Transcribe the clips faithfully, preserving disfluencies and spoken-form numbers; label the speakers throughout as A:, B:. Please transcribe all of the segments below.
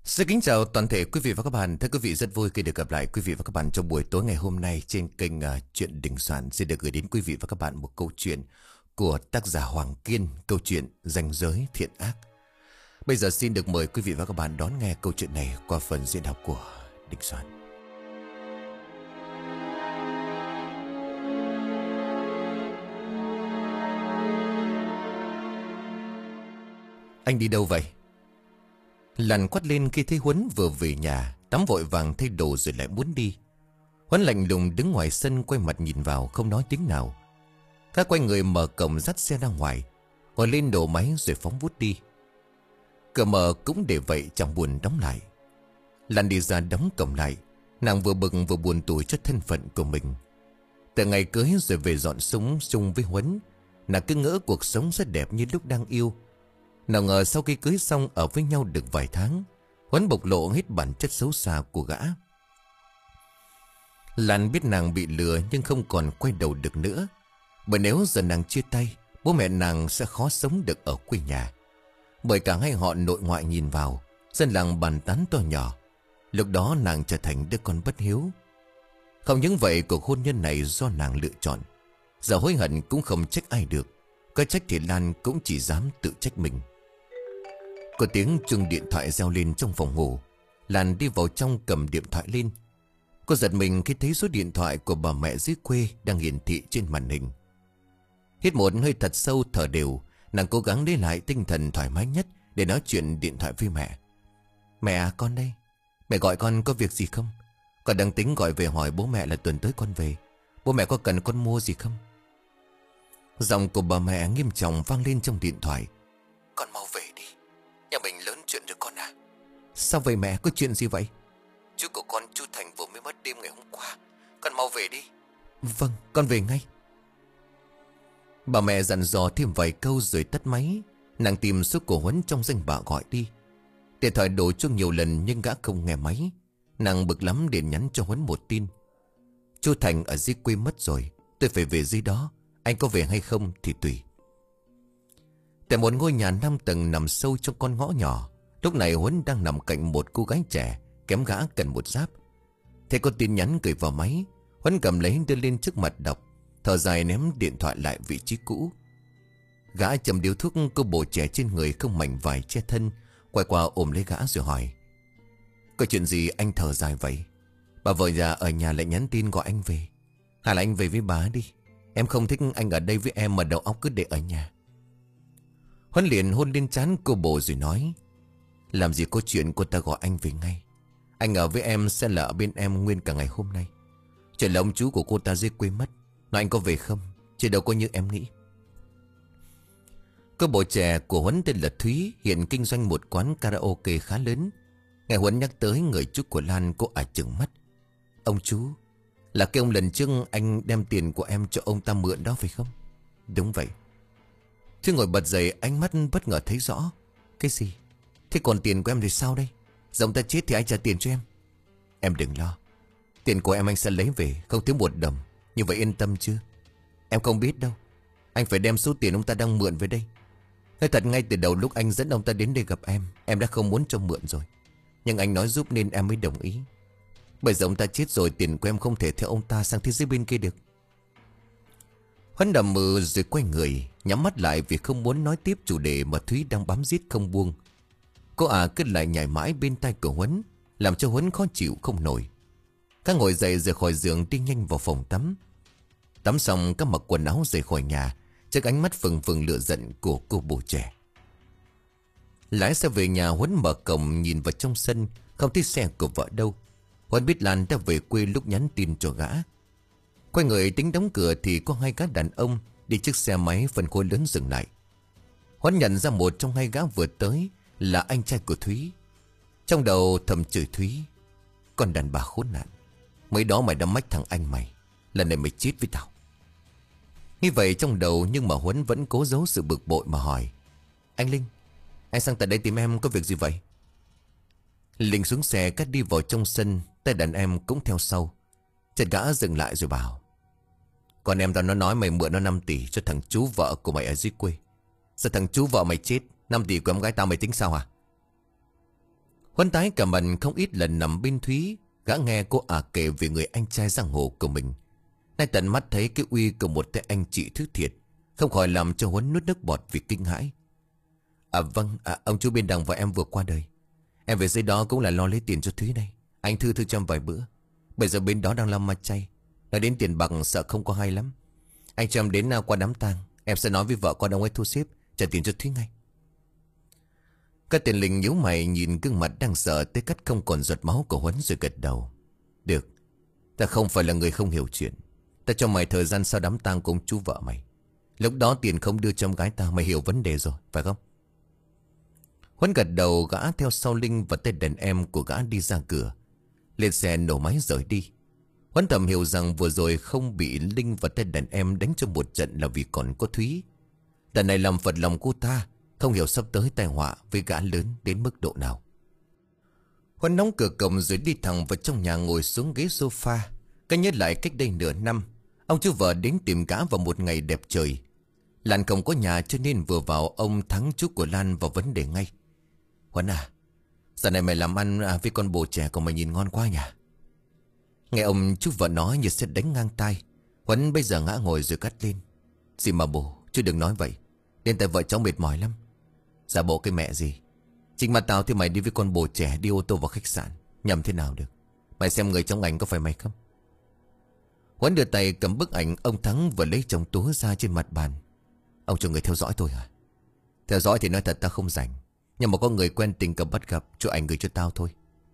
A: Xin kính chào toàn thể quý vị và các bạn. Thưa quý vị, rất vui khi được gặp lại quý vị và các bạn trong buổi tối ngày hôm nay trên kênh uh, Chuyện Đình Soạn. Xin được gửi đến quý vị và các bạn một câu chuyện của tác giả Hoàng Kiên, câu chuyện Ranh Giới Thiện Ác. Bây giờ xin được mời quý vị và các bạn đón nghe câu chuyện này qua phần diễn đọc của Đình Soạn. Anh đi đâu vậy? Làn quát lên khi thấy Huấn vừa về nhà, tắm vội vàng thay đồ rồi lại muốn đi. Huấn lạnh lùng đứng ngoài sân, quay mặt nhìn vào, không nói tiếng nào. Các quay người mở cổng dắt xe ra ngoài, gọi lên đổ máy rồi phóng vút đi. Cửa mở cũng để vậy, chẳng buồn đóng lại. Lan đi ra đóng cổng lại. Nàng vừa bực vừa buồn tủi cho thân phận của mình. Từ ngày cưới rồi về dọn sống chung với Huấn, nàng cứ ngỡ cuộc sống rất đẹp như lúc đang yêu. Nào ngờ sau khi cưới xong ở với nhau được vài tháng, Huấn bộc lộ hết bản chất xấu xa của gã. Lan biết nàng bị lừa nhưng không còn quay đầu được nữa. Bởi nếu giờ nàng chia tay, bố mẹ nàng sẽ khó sống được ở quê nhà. Bởi cả hai họ nội ngoại nhìn vào, dân làng bàn tán to nhỏ. Lúc đó nàng trở thành đứa con bất hiếu. Không những vậy, cuộc hôn nhân này do nàng lựa chọn. Giờ hối hận cũng không trách ai được. Có trách thì Lan cũng chỉ dám tự trách mình. Có tiếng chuông điện thoại reo lên trong phòng ngủ. Lan đi vào trong cầm điện thoại lên. Cô giật mình khi thấy số điện thoại của bà mẹ dưới quê đang hiển thị trên màn hình. Hít một hơi thật sâu, thở đều, nàng cố gắng lấy lại tinh thần thoải mái nhất để nói chuyện điện thoại với mẹ. Mẹ à, con đây. Mẹ gọi con có việc gì không? Con đang tính gọi về hỏi bố mẹ là tuần tới con về. Bố mẹ có cần con mua gì không? Giọng của bà mẹ nghiêm trọng vang lên trong điện thoại. Con mau về đi, nhà mình lớn chuyện rồi con à. Sao vậy mẹ, có chuyện gì vậy? Chú của con, chú Thành vừa mới mất đêm ngày hôm qua. Con mau về đi. Vâng, con về ngay. Bà mẹ dặn dò thêm vài câu rồi tắt máy. Nàng tìm số của Huấn trong danh bạ gọi đi. Điện thoại đổ chuông nhiều lần nhưng gã không nghe máy. Nàng bực lắm để nhắn cho Huấn một tin. Chú Thành ở dưới quê mất rồi, tôi phải về dưới đó. Anh có về hay không thì tùy. Tại một ngôi nhà năm tầng nằm sâu trong con ngõ nhỏ, lúc này Huấn đang nằm cạnh một cô gái trẻ kém gã cần một giáp. Thế có tin nhắn gửi vào máy, Huấn cầm lấy đưa lên trước mặt đọc, thở dài ném điện thoại lại vị trí cũ. Gã chầm điếu thuốc, cô bồ trẻ trên người không mảnh vải che thân, quay qua ôm lấy gã rồi hỏi: có chuyện gì anh thở dài vậy? Bà vợ già ở nhà lại nhắn tin gọi anh về. Hay là anh về với bà đi? Em không thích anh ở đây với em mà đầu óc cứ để ở nhà. Huấn liền hôn lên trán cô bồ rồi nói: làm gì có chuyện cô ta gọi anh về ngay. Anh ở với em sẽ là ở bên em nguyên cả ngày hôm nay. Chuyện là ông chú của cô ta dưới quê mất. Nói anh có về không, chứ đâu có như em nghĩ. Cô bồ trẻ của Huấn tên là Thúy, hiện kinh doanh một quán karaoke khá lớn. Nghe Huấn nhắc tới người chú của Lan, cô ả chừng mắt. Ông chú là cái ông lần trước anh đem tiền của em cho ông ta mượn đó phải không? Đúng vậy. Thúy ngồi bật dậy, ánh mắt bất ngờ thấy rõ. Cái gì? Thế còn tiền của em thì sao đây? Giờ ông ta chết thì ai trả tiền cho em? Em đừng lo, tiền của em anh sẽ lấy về, không thiếu một đồng. Như vậy yên tâm chưa? Em không biết đâu, anh phải đem số tiền ông ta đang mượn về đây. Nói thật, ngay từ đầu lúc anh dẫn ông ta đến đây gặp em, em đã không muốn cho mượn rồi. Nhưng anh nói giúp nên em mới đồng ý. Bây giờ ông ta chết rồi, tiền của em không thể theo ông ta sang thế giới bên kia được. Huấn đầm mừ rồi quay người, nhắm mắt lại vì không muốn nói tiếp chủ đề mà Thúy đang bám giết không buông. Cô ả cứ lại nhảy mãi bên tai của Huấn, làm cho Huấn khó chịu không nổi. Các ngồi dậy rời khỏi giường, đi nhanh vào phòng tắm. Tắm xong các mặc quần áo rời khỏi nhà, trước ánh mắt phừng phừng lửa giận của cô bồ trẻ. Lái xe về nhà, Huấn mở cổng nhìn vào trong sân, không thấy xe của vợ đâu. Huấn biết Lan đã về quê lúc nhắn tin cho gã. Quay người tính đóng cửa thì có hai gã đàn ông đi chiếc xe máy phân khối lớn dừng lại. Huấn nhận ra một trong hai gã vừa tới là anh trai của Thúy. Trong đầu thầm chửi Thúy: con đàn bà khốn nạn, mới đó mày đã mách thằng anh mày, lần này mày chết với tao. Như vậy trong đầu, nhưng mà Huấn vẫn cố giấu sự bực bội mà hỏi: anh Linh, anh sang tại đây tìm em có việc gì vậy? Linh xuống xe cắt đi vào trong sân, tay đàn em cũng theo sau. Chợt gã dừng lại rồi bảo: con em tao nó nói mày mượn nó năm tỷ cho thằng chú vợ của mày ở dưới quê. Sao thằng chú vợ mày chết, năm tỷ của em gái tao mày tính sao hả? Huấn tái cả mặt không ít lần nằm bên Thúy. Gã nghe cô ả kể về người anh trai giang hồ của mình. Nay tận mắt thấy cái uy của một tay anh chị thứ thiệt, không khỏi làm cho Huấn nuốt nước bọt vì kinh hãi. À vâng, à, ông chú bên đằng và em vừa qua đời. Em về dưới đó cũng là lo lấy tiền cho Thúy đây. Anh Thư Thư chăm vài bữa. Bây giờ bên đó đang làm ma chay. Nói đến tiền bạc sợ không có hay lắm. Anh cho em đến qua đám tang, em sẽ nói với vợ con ông ấy thu xếp trả tiền cho Thúy ngay. Các tiền linh nhíu mày nhìn gương mặt đang sợ tới cắt không còn giọt máu của Huấn rồi gật đầu. Được, ta không phải là người không hiểu chuyện. Ta cho mày thời gian sau đám tang của ông chú vợ mày. Lúc đó tiền không đưa cho em gái ta, mày hiểu vấn đề rồi, phải không? Huấn gật đầu, gã theo sau Linh và tên đàn em của gã đi ra cửa. Lên xe nổ máy rời đi. Huấn thầm hiểu rằng vừa rồi không bị Linh và tên đàn em đánh cho một trận là vì còn có Thúy. Lần này làm phật lòng cô ta, không hiểu sắp tới tai họa với gã lớn đến mức độ nào. Huấn đóng cửa cổng rồi đi thẳng vào trong nhà ngồi xuống ghế sofa. Cái nhớ lại cách đây nửa năm, ông chú vợ đến tìm gã vào một ngày đẹp trời. Lan không có nhà cho nên vừa vào ông Thắng chú của Lan vào vấn đề ngay. Huấn à, giờ này mày làm ăn với con bồ trẻ của mày nhìn ngon quá nhỉ? Nghe ông chú vợ nói như sẽ đánh ngang tai. Huấn bây giờ ngã ngồi rồi cắt lên. Gì mà bồ, chú đừng nói vậy. Đến tại vợ cháu mệt mỏi lắm. Giả bộ cái mẹ gì. Chính mặt tao thì mày đi với con bồ trẻ đi ô tô vào khách sạn. Nhầm thế nào được. Mày xem người trong ảnh có phải mày không? Huấn đưa tay cầm bức ảnh ông Thắng vừa lấy trong túi ra trên mặt bàn. Ông cho người theo dõi tôi à? Theo dõi thì nói thật ta không rảnh. Nhưng mà có người quen tình cờ bắt gặp, cho ảnh gửi cho tao thôi.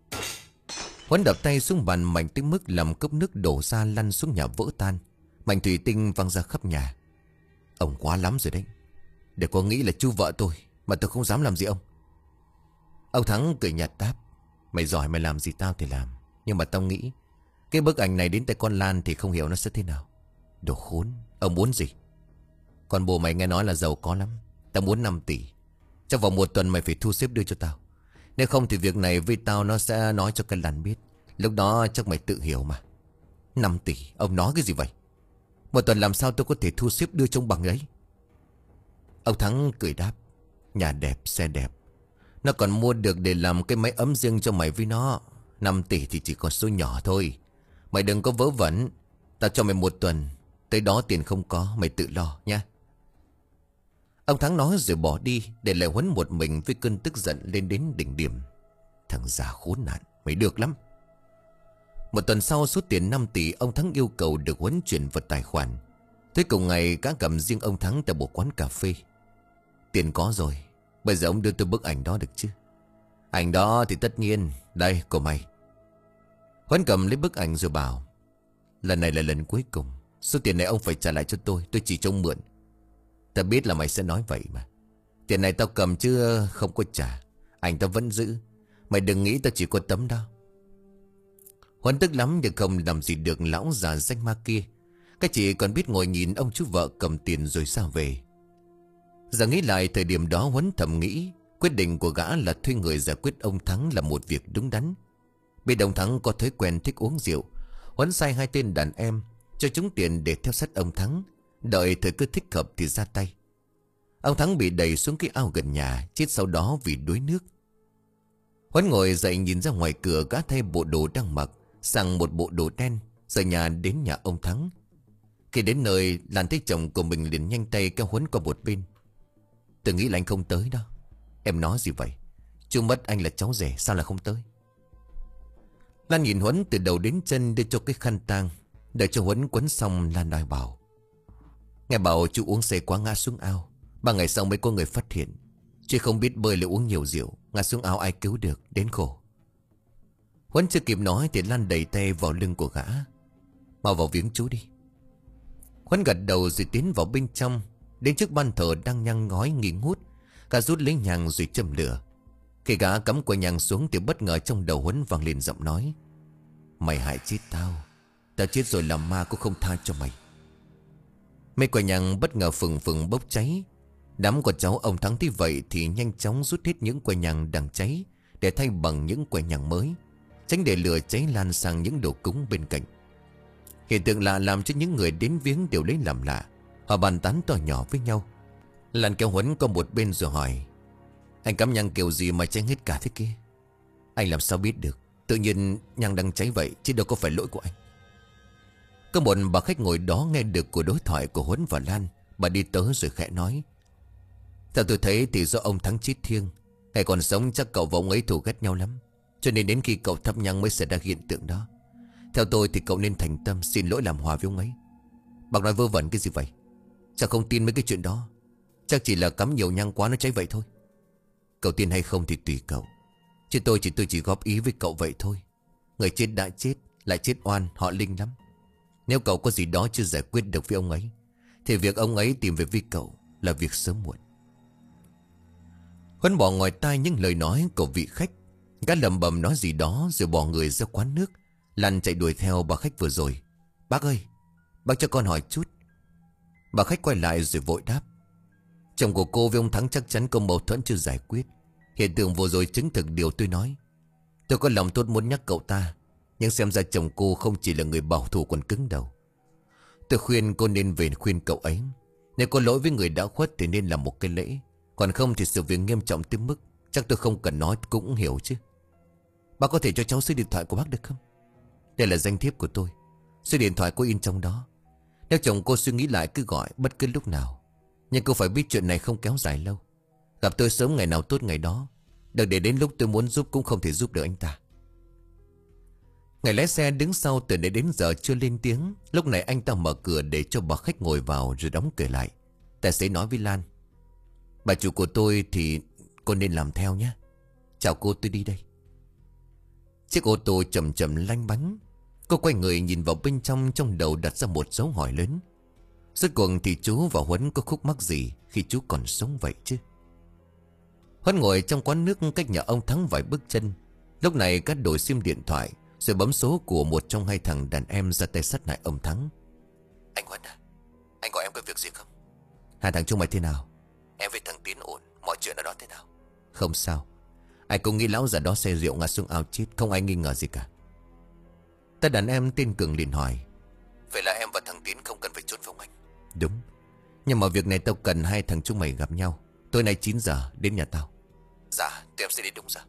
A: Huấn đập tay xuống bàn mạnh tới mức làm cốc nước đổ ra lăn xuống nhà vỡ tan. Mảnh thủy tinh văng ra khắp nhà. Ông quá lắm rồi đấy. Để có nghĩ là chú vợ tôi mà tôi không dám làm gì ông. Ông Thắng cười nhạt đáp. Mày giỏi mày làm gì tao thì làm. Nhưng mà tao nghĩ cái bức ảnh này đến tay con Lan thì không hiểu nó sẽ thế nào. Đồ khốn. Ông muốn gì? Con bồ mày nghe nói là giàu có lắm. Tao muốn năm tỷ. Trong vòng một tuần mày phải thu xếp đưa cho tao. Nếu không thì việc này với tao nó sẽ nói cho cái Lan biết. Lúc đó chắc mày tự hiểu mà. Năm tỷ. Ông nói cái gì vậy? Một tuần làm sao tôi có thể thu xếp đưa cho ông bằng ấy? Ông Thắng cười đáp. Nhà đẹp, xe đẹp. Nó còn mua được để làm cái máy ấm riêng cho mày với nó. Năm tỷ thì chỉ còn số nhỏ thôi. Mày đừng có vớ vẩn. Tao cho mày một tuần. Tới đó tiền không có, mày tự lo nha. Ông Thắng nói rồi bỏ đi. Để lại Huấn một mình với cơn tức giận lên đến đỉnh điểm. Thằng già khốn nạn, mày được lắm. Một tuần sau, số tiền năm tỷ ông Thắng yêu cầu được Huấn chuyển vào tài khoản. Tới cùng ngày cá cầm riêng ông Thắng tại một quán cà phê. Tiền có rồi. Bây giờ ông đưa tôi bức ảnh đó được chứ? Ảnh đó thì tất nhiên. Đây của mày. Huấn cầm lấy bức ảnh rồi bảo. Lần này là lần cuối cùng. Số tiền này ông phải trả lại cho tôi. Tôi chỉ trông mượn. Ta biết là mày sẽ nói vậy mà. Tiền này tao cầm chứ không có trả. Ảnh tao vẫn giữ. Mày đừng nghĩ tao chỉ có tấm đó. Huấn tức lắm nhưng không làm gì được lão già danh ma kia. Cái chị còn biết ngồi nhìn ông chú vợ cầm tiền rồi ra về. Giờ nghĩ lại thời điểm đó Huấn thầm nghĩ quyết định của gã là thuê người giải quyết ông Thắng là một việc đúng đắn. Biết ông Thắng có thói quen thích uống rượu, Huấn sai hai tên đàn em cho chúng tiền để theo sát ông Thắng. Đợi thời cơ thích hợp thì ra tay. Ông Thắng bị đẩy xuống cái ao gần nhà, chết sau đó vì đuối nước. Huấn ngồi dậy nhìn ra ngoài cửa, gã thay bộ đồ đang mặc sang một bộ đồ đen, rời nhà đến nhà ông Thắng. Khi đến nơi, Lan thấy chồng của mình liền nhanh tay kéo Huấn qua một bên. Tôi nghĩ là anh không tới đâu. Em nói gì vậy? Chú mất anh là cháu rể, sao là không tới? Lan nhìn Huấn từ đầu đến chân, đưa cho cái khăn tang. Đợi cho Huấn quấn xong, Lan nói bảo. Nghe bảo chú uống say quá ngã xuống ao. Ba ngày sau mới có người phát hiện. Chứ không biết bơi lại uống nhiều rượu, ngã xuống ao ai cứu được, đến khổ. Huấn chưa kịp nói thì Lan đẩy tay vào lưng của gã. Mau vào viếng chú đi. Huấn gật đầu rồi tiến vào bên trong. Đến trước ban thờ đang nhang ngói nghi ngút. Gã rút lấy nhang rồi châm lửa. Khi gã cắm quả nhang xuống thì bất ngờ trong đầu Huấn vang lên giọng nói. Mày hại chết tao. Tao chết rồi làm ma cũng không tha cho mày. Mấy quả nhang bất ngờ phừng phừng bốc cháy. Đám của cháu ông Thắng thấy vậy thì nhanh chóng rút hết những quả nhang đang cháy để thay bằng những quả nhang mới, tránh để lửa cháy lan sang những đồ cúng bên cạnh. Hiện tượng lạ làm cho những người đến viếng đều lấy làm lạ. Họ bàn tán to nhỏ với nhau. Lan kéo Huấn qua một bên rồi hỏi. Anh cắm nhang kiểu gì mà cháy hết cả thế kia? Anh làm sao biết được, tự nhiên nhang đang cháy vậy chứ đâu có phải lỗi của anh. Có một bà khách ngồi đó nghe được cuộc đối thoại của Huấn và Lan. Bà đi tới rồi khẽ nói: theo tôi thấy thì do ông Thắng chết thiêng. Ngày còn sống chắc cậu và ông ấy thù ghét nhau lắm, cho nên đến khi cậu thắp nhang mới xảy ra hiện tượng đó. Theo tôi thì cậu nên thành tâm xin lỗi làm hòa với ông ấy. Bác nói vớ vẩn cái gì vậy? Sao không tin mấy cái chuyện đó? Chắc chỉ là cắm nhiều nhang quá nó cháy vậy thôi. Cậu tin hay không thì tùy cậu, chứ tôi chỉ tôi chỉ góp ý với cậu vậy thôi. Người chết đã chết, lại chết oan, họ linh lắm. Nếu cậu có gì đó chưa giải quyết được với ông ấy thì việc ông ấy tìm về với cậu là việc sớm muộn. Huấn bỏ ngoài tai những lời nói của vị khách. Gã lầm bầm nói gì đó rồi bỏ người ra quán nước. Lan chạy đuổi theo bà khách vừa rồi. Bác ơi, bác cho con hỏi chút. Bà khách quay lại rồi vội đáp: chồng của cô với ông Thắng chắc chắn có mâu thuẫn chưa giải quyết. Hiện tượng vừa rồi chứng thực điều tôi nói. Tôi có lòng tốt muốn nhắc cậu ta, nhưng xem ra chồng cô không chỉ là người bảo thủ còn cứng đầu. Tôi khuyên cô nên về khuyên cậu ấy. Nếu có lỗi với người đã khuất thì nên làm một cái lễ, còn không thì sự việc nghiêm trọng tới mức chắc tôi không cần nói cũng hiểu chứ. Bác có thể cho cháu số điện thoại của bác được không? Đây là danh thiếp của tôi, số điện thoại có in trong đó. Nếu chồng cô suy nghĩ lại cứ gọi bất cứ lúc nào. Nhưng cô phải biết chuyện này không kéo dài lâu. Gặp tôi sớm ngày nào tốt ngày đó, đừng để đến lúc tôi muốn giúp cũng không thể giúp được anh ta. Ngày lái xe đứng sau từ nãy đến giờ chưa lên tiếng. Lúc này anh ta mở cửa để cho bà khách ngồi vào rồi đóng cửa lại. Tài xế nói với Lan: bà chủ của tôi thì cô nên làm theo nhé. Chào cô, tôi đi đây. Chiếc ô tô chậm chậm lanh bánh. Cô quay người nhìn vào bên trong, trong đầu đặt ra một dấu hỏi lớn. Rốt cuộc thì chú và Huấn có khúc mắc gì khi chú còn sống vậy chứ? Huấn ngồi trong quán nước cách nhà ông Thắng vài bước chân. Lúc này cắt đổi sim điện thoại rồi bấm số của một trong hai thằng đàn em ra tay sát hại ông Thắng. Anh Huấn à, anh gọi em có việc gì không? Hai thằng chúng mày thế nào? Em với thằng Tiến ổn, mọi chuyện ở đó thế nào? Không sao. Ai cũng nghĩ lão già đó say rượu ngã xuống ao chết, không ai nghi ngờ gì cả. Ta đàn em tên Cường liền hỏi: vậy là em và thằng Tiến không cần phải trốn phòng anh? Đúng. Nhưng mà việc này tao cần hai thằng chúng mày gặp nhau. Tối nay chín giờ đến nhà tao. Dạ, tụi em sẽ đi đúng giờ.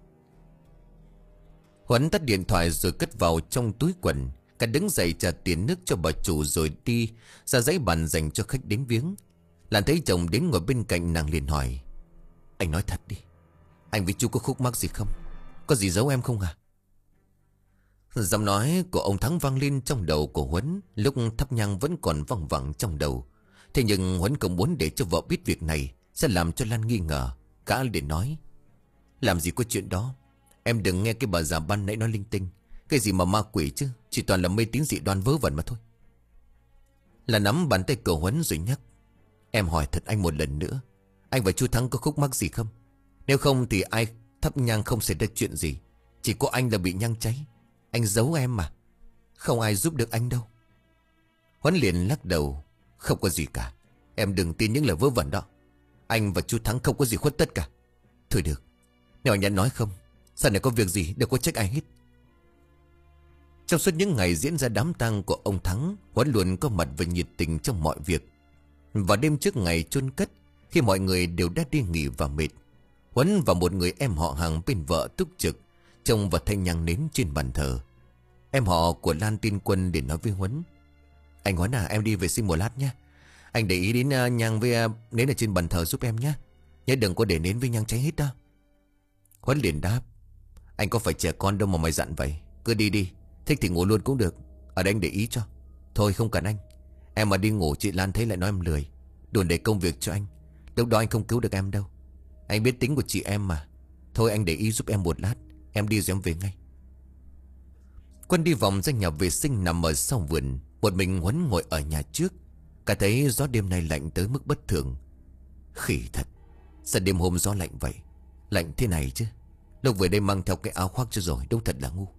A: Huấn tắt điện thoại rồi cất vào trong túi quần. Cả đứng dậy trả tiền nước cho bà chủ rồi đi ra dãy bàn dành cho khách đến viếng. Lan thấy chồng đến ngồi bên cạnh, nàng liền hỏi: anh nói thật đi, anh với chú có khúc mắc gì không? Có gì giấu em không à? Giọng nói của ông Thắng vang lên trong đầu của Huấn. Lúc thắp nhang vẫn còn văng vẳng trong đầu. Thế nhưng Huấn không muốn để cho vợ biết việc này sẽ làm cho Lan nghi ngờ. Gã liền nói: làm gì có chuyện đó. Em đừng nghe cái bà già ban nãy nói linh tinh. Cái gì mà ma quỷ chứ, chỉ toàn là mê tín dị đoan vớ vẩn mà thôi. Là nắm bàn tay của Huấn rồi nhắc: em hỏi thật anh một lần nữa, anh và chú Thắng có khúc mắc gì không? Nếu không thì ai thắp nhang không xảy ra chuyện gì. Chỉ có anh là bị nhang cháy. Anh giấu em mà, không ai giúp được anh đâu. Huấn liền lắc đầu: không có gì cả. Em đừng tin những lời vớ vẩn đó. Anh và chú Thắng không có gì khuất tất cả. Thôi được, nếu anh đã nói không, sau này có việc gì đâu có trách ai hết. Trong suốt những ngày diễn ra đám tang của ông Thắng, Huấn luôn có mặt và nhiệt tình trong mọi việc. Vào đêm trước ngày chôn cất, khi mọi người đều đã đi nghỉ và mệt, Huấn và một người em họ hàng bên vợ túc trực trông và thanh nhang nến trên bàn thờ. Em họ của Lan tin Quân để nói với Huấn: anh Huấn à, em đi vệ sinh một lát nhé. Anh để ý đến uh, nhang với uh, nến ở trên bàn thờ giúp em nhé. Nhớ đừng có để nến với nhang cháy hết đó. Huấn liền đáp: anh có phải trẻ con đâu mà mày dặn vậy. Cứ đi đi, thích thì ngủ luôn cũng được. Ở đây anh để ý cho. Thôi không cần anh. Em mà đi ngủ chị Lan thấy lại nói em lười, đồn để công việc cho anh. Lúc đó anh không cứu được em đâu. Anh biết tính của chị em mà. Thôi anh để ý giúp em một lát. Em đi rồi em về ngay. Quân đi vòng ra nhà vệ sinh nằm ở sau vườn. Một mình Huấn ngồi ở nhà trước. Cả thấy gió đêm nay lạnh tới mức bất thường. Khỉ thật, sao đêm hôm gió lạnh vậy? Lạnh thế này chứ. Lúc về đây mang theo cái áo khoác cho rồi. Đúng thật là ngu.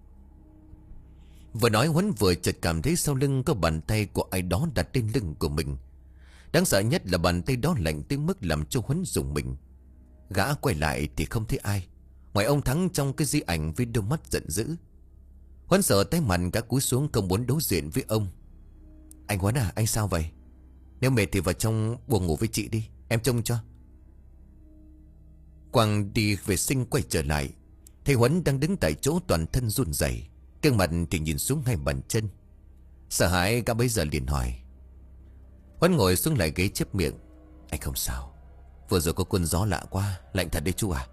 A: Vừa nói Huấn vừa chợt cảm thấy sau lưng có bàn tay của ai đó đặt lên lưng của mình. Đáng sợ nhất là bàn tay đó lạnh tới mức làm cho Huấn rùng mình. Gã quay lại thì không thấy ai ngoài ông Thắng trong cái di ảnh với đôi mắt giận dữ. Huấn sợ tái mặt, gã cúi xuống không muốn đối diện với ông. Anh Huấn à, anh sao vậy? Nếu mệt thì vào trong buồng ngủ với chị đi, em trông cho. Quang đi vệ sinh quay trở lại Thấy Huấn đang đứng tại chỗ toàn thân run rẩy, gương mặt thì nhìn xuống hai bàn chân. Sợ hãi gã bấy giờ liền hỏi. Huấn ngồi xuống lại ghế chép miệng. Anh không sao. Vừa rồi có cơn gió lạ quá. Lạnh thật đấy chú à.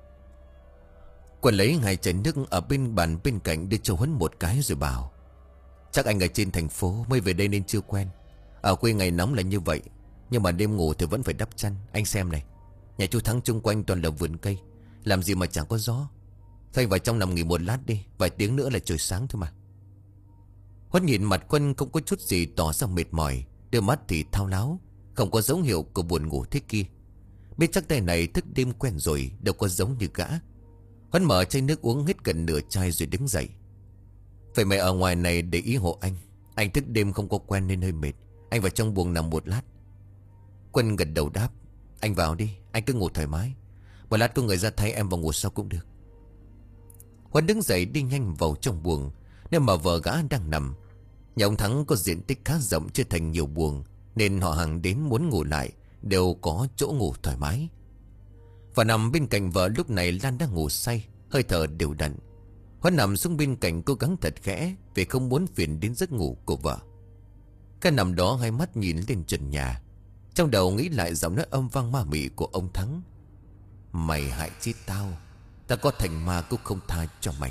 A: Quân lấy hai chai nước ở bên bàn bên cạnh đưa cho Huấn một cái rồi bảo. Chắc anh ở trên thành phố mới về đây nên chưa quen. Ở quê ngày nóng là như vậy, nhưng mà đêm ngủ thì vẫn phải đắp chăn. Anh xem này, nhà chú Thắng chung quanh toàn là vườn cây, làm gì mà chẳng có gió. Thôi vào trong nằm nghỉ một lát đi, vài tiếng nữa là trời sáng thôi mà. Huấn nhìn mặt Quân không có chút gì tỏ ra mệt mỏi, đôi mắt thì thao láo, không có dấu hiệu của buồn ngủ thế kia. Biết chắc tay này thức đêm quen rồi, đâu có giống như gã. Huấn mở chai nước uống hết gần nửa chai rồi đứng dậy. Vậy mày ở ngoài này để ý hộ anh. Anh thức đêm không có quen nên hơi mệt. Anh vào trong buồng nằm một lát. Quân gật đầu đáp. Anh vào đi, anh cứ ngủ thoải mái. Một lát có người ra thay em vào ngủ sau cũng được. Huấn đứng dậy đi nhanh vào trong buồng. Nếu mà vợ gã đang nằm. Nhà ông Thắng có diện tích khá rộng chia thành nhiều buồng, nên họ hàng đến muốn ngủ lại đều có chỗ ngủ thoải mái. Và nằm bên cạnh vợ lúc này Lan đang ngủ say, hơi thở đều đặn. Huấn nằm xuống bên cạnh cố gắng thật khẽ, vì không muốn phiền đến giấc ngủ của vợ. Cái nằm đó hai mắt nhìn lên trần nhà, trong đầu nghĩ lại giọng nói âm vang ma mị của ông Thắng. Mày hại chết tao, ta có thành ma cũng không tha cho mày.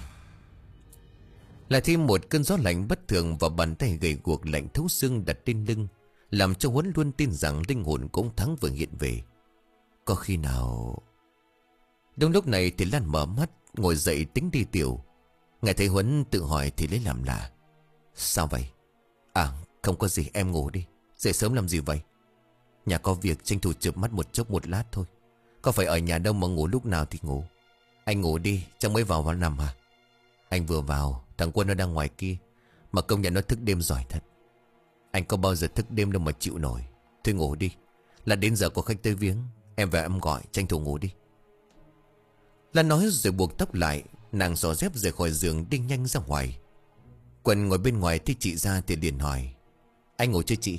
A: Lại thêm một cơn gió lạnh bất thường vào bàn tay gầy guộc lạnh thấu xương đặt trên lưng, làm cho Huấn luôn tin rằng linh hồn của ông Thắng vừa hiện về. Có khi nào... Đúng lúc này thì Lan mở mắt, ngồi dậy tính đi tiểu. Nghe thấy Huấn tự hỏi thì lấy làm lạ. Sao vậy? À không có gì, em ngủ đi. Dậy sớm làm gì vậy? Nhà có việc tranh thủ chợp mắt một chốc một lát thôi. Có phải ở nhà đâu mà ngủ lúc nào thì ngủ. Anh ngủ đi, chẳng mới vào vào nằm hả? Anh vừa vào, thằng Quân nó đang ngoài kia, mà công nhận nó thức đêm giỏi thật. Anh có bao giờ thức đêm đâu mà chịu nổi. Thôi ngủ đi, là đến giờ có khách tới viếng. Em về em gọi, tranh thủ ngủ đi. Lan nói rồi buộc tóc lại. Nàng xỏ dép rời khỏi giường đi nhanh ra ngoài. Quân ngồi bên ngoài thấy chị ra thì liền hỏi. Anh ngủ chưa chị?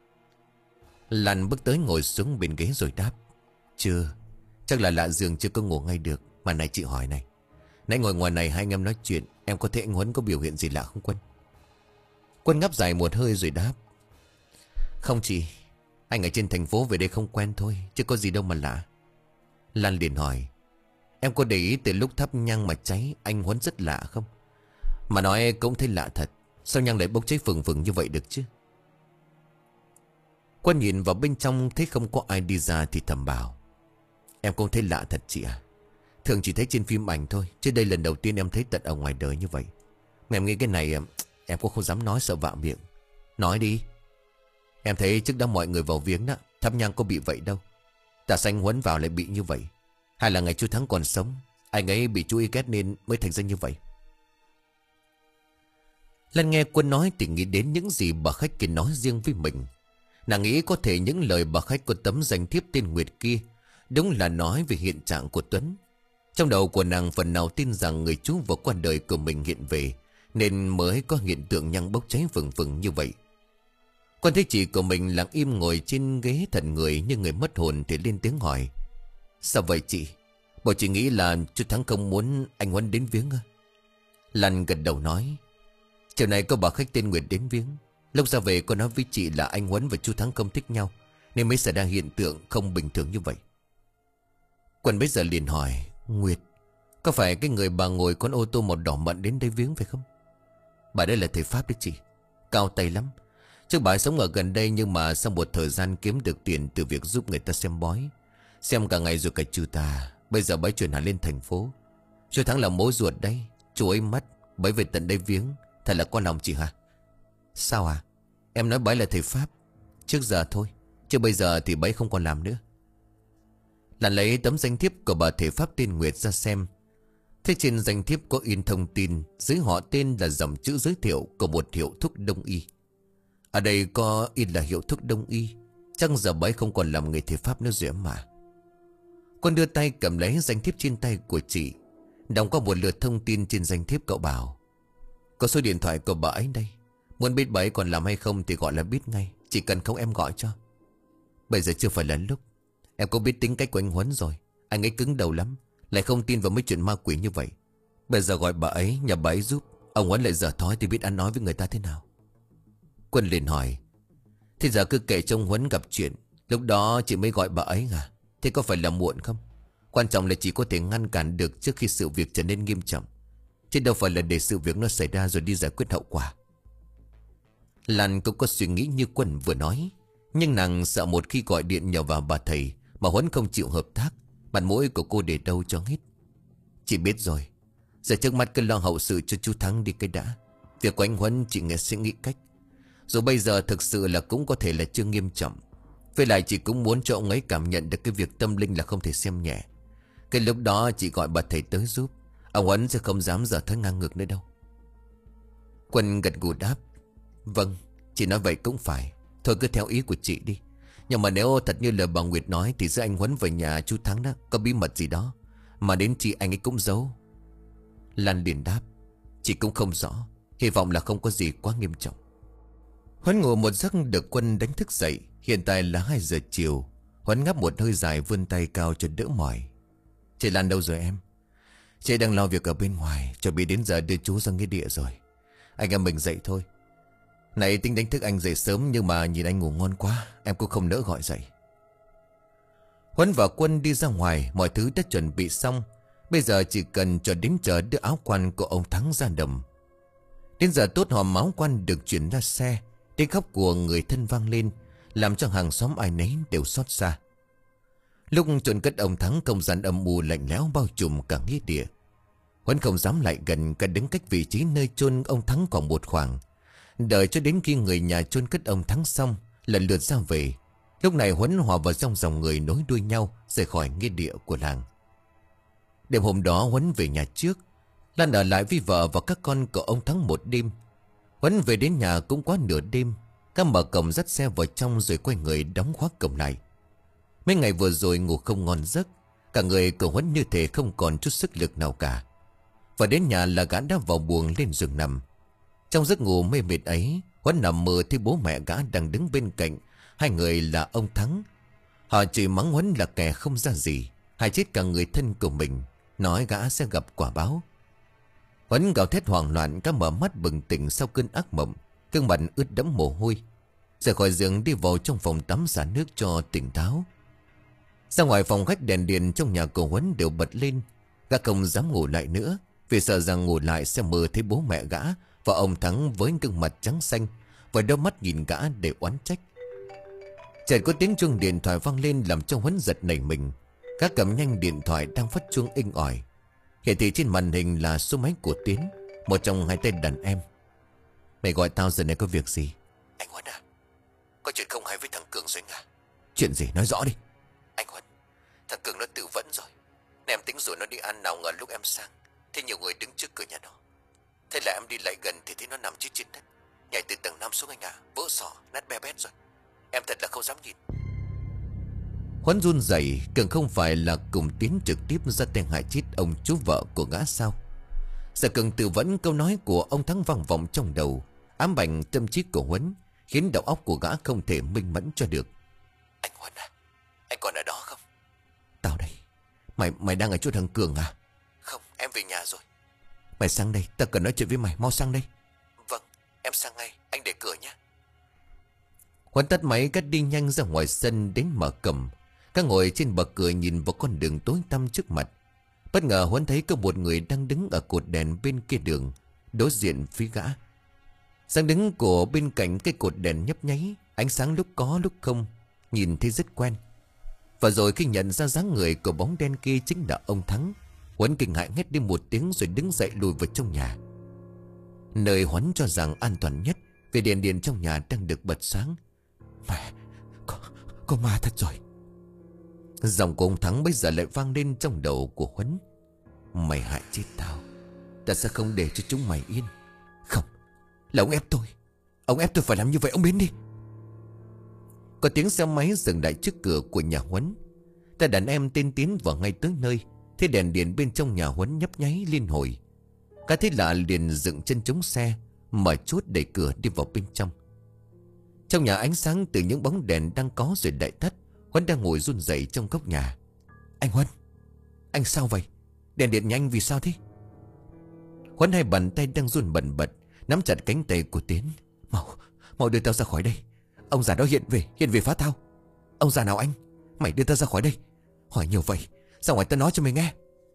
A: Lan bước tới ngồi xuống bên ghế rồi đáp. Chưa, chắc là lạ giường chưa có ngủ ngay được. Mà này chị hỏi này, nãy ngồi ngoài này hai anh em nói chuyện, em có thấy anh Huấn có biểu hiện gì lạ không Quân? Quân ngáp dài một hơi rồi đáp. Không chị, anh ở trên thành phố về đây không quen thôi, chứ có gì đâu mà lạ. Lan liền hỏi. Em có để ý từ lúc thắp nhang mà cháy anh Huấn rất lạ không? Mà nói cũng thấy lạ thật. Sao nhang lại bốc cháy phừng phừng như vậy được chứ? Quân nhìn vào bên trong thấy không có ai đi ra thì thầm bảo. Em cũng thấy lạ thật chị à. Thường chỉ thấy trên phim ảnh thôi, chứ đây lần đầu tiên em thấy tận ở ngoài đời như vậy. Mà em nghĩ cái này em cũng không dám nói, sợ vạ miệng. Nói đi. Em thấy trước đó mọi người vào viếng đó, thắp nhang có bị vậy đâu. Tà xanh Huấn vào lại bị như vậy. Hay là ngày chú Thắng còn sống, anh ấy bị chú ý ghét nên mới thành ra như vậy? Lan nghe Quân nói thì nghĩ đến những gì bà khách kia nói riêng với mình. Nàng nghĩ có thể những lời bà khách có tấm danh thiếp tên Nguyệt kia đúng là nói về hiện trạng của Tuấn. Trong đầu của nàng phần nào tin rằng người chú vừa qua đời của mình hiện về, nên mới có hiện tượng nhang bốc cháy phừng phừng như vậy. Còn thấy chị của mình lặng im ngồi trên ghế thần người như người mất hồn thì lên tiếng hỏi. Sao vậy chị? Bộ chị nghĩ là chú Thắng không muốn anh Huấn đến viếng à? Lan gật đầu nói. Chiều nay có bà khách tên Nguyệt đến viếng. Lúc ra về cô nói với chị là anh Huấn và chú Thắng không thích nhau, nên mới xảy ra hiện tượng không bình thường như vậy. Quân bây giờ liền hỏi. Nguyệt, có phải cái người bà ngồi con ô tô màu đỏ mận đến đây viếng phải không? Bà đây là thầy Pháp đấy chị, cao tay lắm. Trước bà ấy sống ở gần đây, nhưng mà sau một thời gian kiếm được tiền từ việc giúp người ta xem bói, xem cả ngày rồi cả trừ tà, bây giờ bấy chuyển hẳn lên thành phố. Chú Thắng là bố ruột đấy, chú ấy mất, bấy về tận đây viếng. Thật là có lòng chị hả? Sao à? Em nói bấy là thầy Pháp trước giờ thôi, chứ bây giờ thì bấy không còn làm nữa. Là lấy tấm danh thiếp của bà thầy Pháp tên Nguyệt ra xem. Thế trên danh thiếp có in thông tin, dưới họ tên là dòng chữ giới thiệu của một hiệu thuốc đông y. Ở đây có in là hiệu thuốc đông y, chắc giờ bấy không còn làm người thầy Pháp nữa rồi mà. Con đưa tay cầm lấy danh thiếp trên tay của chị, đọc qua một lượt thông tin trên danh thiếp. Cậu bảo có số điện thoại của bà ấy đây, muốn biết bà ấy còn làm hay không thì gọi là biết ngay, chỉ cần không em gọi cho. Bây giờ chưa phải là lúc. Em có biết tính cách của anh Huấn rồi, anh ấy cứng đầu lắm, lại không tin vào mấy chuyện ma quỷ như vậy. Bây giờ gọi bà ấy, nhờ bà ấy giúp. Ông Huấn lại dở thói thì biết ăn nói với người ta thế nào. Quân liền hỏi: Thế giờ cứ kể cho ông Huấn gặp chuyện, lúc đó chị mới gọi bà ấy à? Thế có phải là muộn không? Quan trọng là chỉ có thể ngăn cản được trước khi sự việc trở nên nghiêm trọng, chứ đâu phải là để sự việc nó xảy ra rồi đi giải quyết hậu quả. Lan cũng có suy nghĩ như Quân vừa nói, nhưng nàng sợ một khi gọi điện nhờ vào bà thầy mà Huấn không chịu hợp tác, mặt mũi của cô để đâu cho hết. Chị biết rồi, giờ trước mắt cứ lo hậu sự cho chú Thắng đi cái đã. Việc của anh Huấn chị nghe sẽ nghĩ cách. Dù bây giờ thực sự là cũng có thể là chưa nghiêm trọng, với lại chị cũng muốn cho ông ấy cảm nhận được cái việc tâm linh là không thể xem nhẹ. Cái lúc đó chị gọi bà thầy tới giúp, ông Huấn sẽ không dám dở thói ngang ngược nữa đâu. Quân gật gù đáp: Vâng, chị nói vậy cũng phải. Thôi cứ theo ý của chị đi. Nhưng mà nếu thật như lời bà Nguyệt nói thì giữa anh Huấn về nhà chú Thắng đó có bí mật gì đó mà đến chị anh ấy cũng giấu. Lan liền đáp: Chị cũng không rõ, hy vọng là không có gì quá nghiêm trọng. Huấn ngủ một giấc được Quân đánh thức dậy. Hiện tại là hai giờ chiều. Huấn ngáp một hơi dài, vươn tay cao cho đỡ mỏi. Chị Lan đâu rồi em? Chị đang lo việc ở bên ngoài, chuẩn bị đến giờ đưa chú ra nghĩa địa rồi. Anh em mình dậy thôi. Này tính đánh thức anh dậy sớm, nhưng mà nhìn anh ngủ ngon quá, em cũng không nỡ gọi dậy. Huấn và Quân đi ra ngoài, mọi thứ đã chuẩn bị xong. Bây giờ chỉ cần cho đến chờ đưa áo quan của ông Thắng ra đầm. Đến giờ tốt hòm áo quan được chuyển ra xe. Tiếng khóc của người thân vang lên, làm cho hàng xóm ai nấy đều xót xa. Lúc chôn cất ông Thắng, không gian âm u lạnh lẽo bao trùm cả nghĩa địa. Huấn không dám lại gần, cả đứng cách vị trí nơi chôn ông Thắng còn một khoảng. Đợi cho đến khi người nhà chôn cất ông Thắng xong, lần lượt ra về. Lúc này Huấn hòa vào trong dòng người nối đuôi nhau rời khỏi nghĩa địa của làng. Đêm hôm đó Huấn về nhà trước. Lan ở lại với vợ và các con của ông Thắng một đêm. Huấn về đến nhà cũng quá nửa đêm. Các mở cổng dắt xe vào trong rồi quay người đóng khóa cổng lại. Mấy ngày vừa rồi ngủ không ngon giấc, cả người của Huấn như thể không còn chút sức lực nào cả. Và đến nhà là gã đã vào buồng lên giường nằm. Trong giấc ngủ mê mệt ấy, Huấn nằm mơ thấy bố mẹ gã đang đứng bên cạnh. Hai người là ông Thắng. Họ chỉ mắng Huấn là kẻ không ra gì, hại chết cả người thân của mình, nói gã sẽ gặp quả báo. Huấn gào thét hoảng loạn, cả mở mắt bừng tỉnh sau cơn ác mộng, gương mặt ướt đẫm mồ hôi. Rời khỏi giường đi vào trong phòng tắm xả nước cho tỉnh táo. Ra ngoài phòng khách, đèn điện trong nhà của Huấn đều bật lên. Gã không dám ngủ lại nữa, vì sợ rằng ngủ lại sẽ mơ thấy bố mẹ gã và ông Thắng với gương mặt trắng xanh và đôi mắt nhìn gã để oán trách. Chợt có tiếng chuông điện thoại vang lên làm cho Huấn giật nảy mình. Gã cầm nhanh điện thoại đang phát chuông inh ỏi. Hiển thị trên màn hình là số máy của Tiến, một trong hai tên đàn em. Mày gọi tao giờ này có việc gì?
B: Anh Huấn à, có chuyện không hay với thằng Cường rồi à?
A: Chuyện gì nói rõ đi.
B: Anh Huấn, thằng Cường nó tự vẫn rồi. Em tính rồi nó đi ăn, nào ngờ lúc em sang thì nhiều người đứng trước cửa nhà nó. Thế là em đi lại gần thì thấy nó nằm chết trên đất, nhảy từ tầng năm xuống anh ạ, à, vỡ sọ nát be bét rồi. Em thật là không dám nhìn.
A: Huấn run rẩy. Cường không phải là cùng Tiến trực tiếp ra tay hại chết ông chú vợ của gã sao? Giờ Cường tự vẫn câu nói của ông Thắng vang vọng trong đầu, ám ảnh tâm trí của Huấn, khiến đầu óc của gã không thể minh mẫn cho được.
B: Anh Huấn à, anh còn ở đó không?
A: Tao đây. Mày mày đang ở chỗ thằng Cường à?
B: Không, em về nhà rồi.
A: Mày sang đây, tao cần nói chuyện với mày, mau sang đây.
B: Vâng, em sang ngay, anh để cửa nhé.
A: Huấn tắt máy, cắt đi nhanh ra ngoài sân đến mở cổng. Các ngồi trên bậc cửa nhìn vào con đường tối tăm trước mặt. Bất ngờ Huấn thấy có một người đang đứng ở cột đèn bên kia đường, đối diện phía gã. Sáng đứng của bên cạnh cái cột đèn nhấp nháy, ánh sáng lúc có lúc không, nhìn thấy rất quen. Và rồi khi nhận ra dáng người của bóng đen kia chính là ông Thắng, Huấn kinh hãi hét đi một tiếng rồi đứng dậy lùi vào trong nhà. Nơi Huấn cho rằng an toàn nhất, vì đèn điện trong nhà đang được bật sáng.
B: Mẹ, có, có ma thật rồi.
A: Giọng của ông Thắng bây giờ lại vang lên trong đầu của Huấn. Mày hại chết tao, ta sẽ không để cho chúng mày yên.
B: Không, là ông ép tôi. Ông ép tôi phải làm như vậy, ông biến đi.
A: Có tiếng xe máy dừng lại trước cửa của nhà Huấn. Ta đàn em tên Tiến vào ngay tới nơi. Thế đèn điện bên trong nhà Huấn nhấp nháy liên hồi. Cả thế lạ liền dựng chân chống xe, mở chốt đẩy cửa đi vào bên trong. Trong nhà ánh sáng từ những bóng đèn đang có rồi lại tắt. Huấn đang ngồi run rẩy trong góc nhà.
B: Anh Huấn, anh sao vậy? Đèn điện nhanh vì sao thế?
A: Huấn hai bàn tay đang run bần bật nắm chặt cánh tay của Tiến. Mau, mau đưa tao ra khỏi đây. Ông già đó hiện về, hiện về phá tao. Ông già nào anh? Mày đưa tao ra khỏi đây. Hỏi nhiều vậy, ra ngoài tao nói cho mày nghe.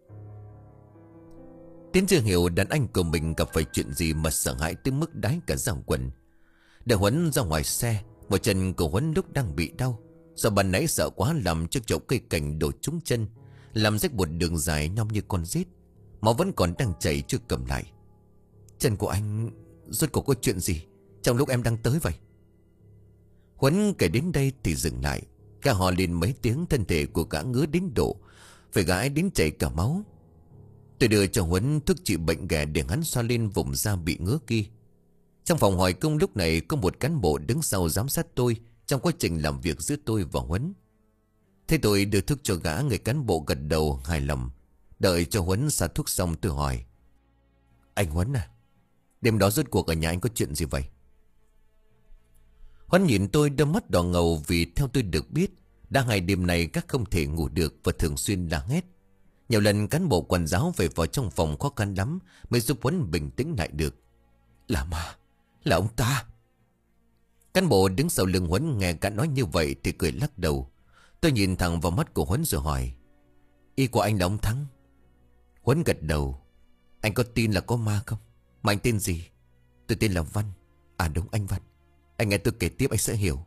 A: Tiến chưa hiểu đàn anh của mình gặp phải chuyện gì mà sợ hãi tới mức đái cả da quần. Để Huấn ra ngoài xe, một chân của Huấn lúc đang bị đau. Do ban nãy sợ quá làm cho chậu cây cảnh đổ trúng chân, làm rách một đường dài nhom như con rết. Máu vẫn còn đang chảy chưa cầm lại. Chân của anh rốt cuộc có chuyện gì trong lúc em đang tới vậy? Huấn kể đến đây thì dừng lại. Cả họ liền mấy tiếng, thân thể của gã ngứa đến độ phải gãi đến chảy cả máu. Tôi đưa cho Huấn thuốc trị bệnh ghẻ để hắn xoa lên vùng da bị ngứa kia. Trong phòng hỏi cung lúc này có một cán bộ đứng sau giám sát tôi trong quá trình làm việc giữa tôi và Huấn. Thế tôi đưa thuốc cho gã, người cán bộ gật đầu hài lòng. Đợi cho Huấn xả thuốc xong tôi hỏi: Anh Huấn à, đêm đó rốt cuộc ở nhà anh có chuyện gì vậy? Huấn nhìn tôi đôi mắt đỏ ngầu vì theo tôi được biết đã hai đêm này các không thể ngủ được và thường xuyên la hét. Nhiều lần cán bộ quản giáo về vào trong phòng khó khăn lắm mới giúp Huấn bình tĩnh lại được. Là ma, là ông ta. Cán bộ đứng sau lưng Huấn nghe cả nói như vậy thì cười lắc đầu. Tôi nhìn thẳng vào mắt của Huấn rồi hỏi: Ý của anh là ông Thắng? Huấn gật đầu. Anh có tin là có ma không? Mà anh tên gì? Tôi tên là Văn. À đúng, anh Văn. Anh nghe tôi kể tiếp anh sẽ hiểu.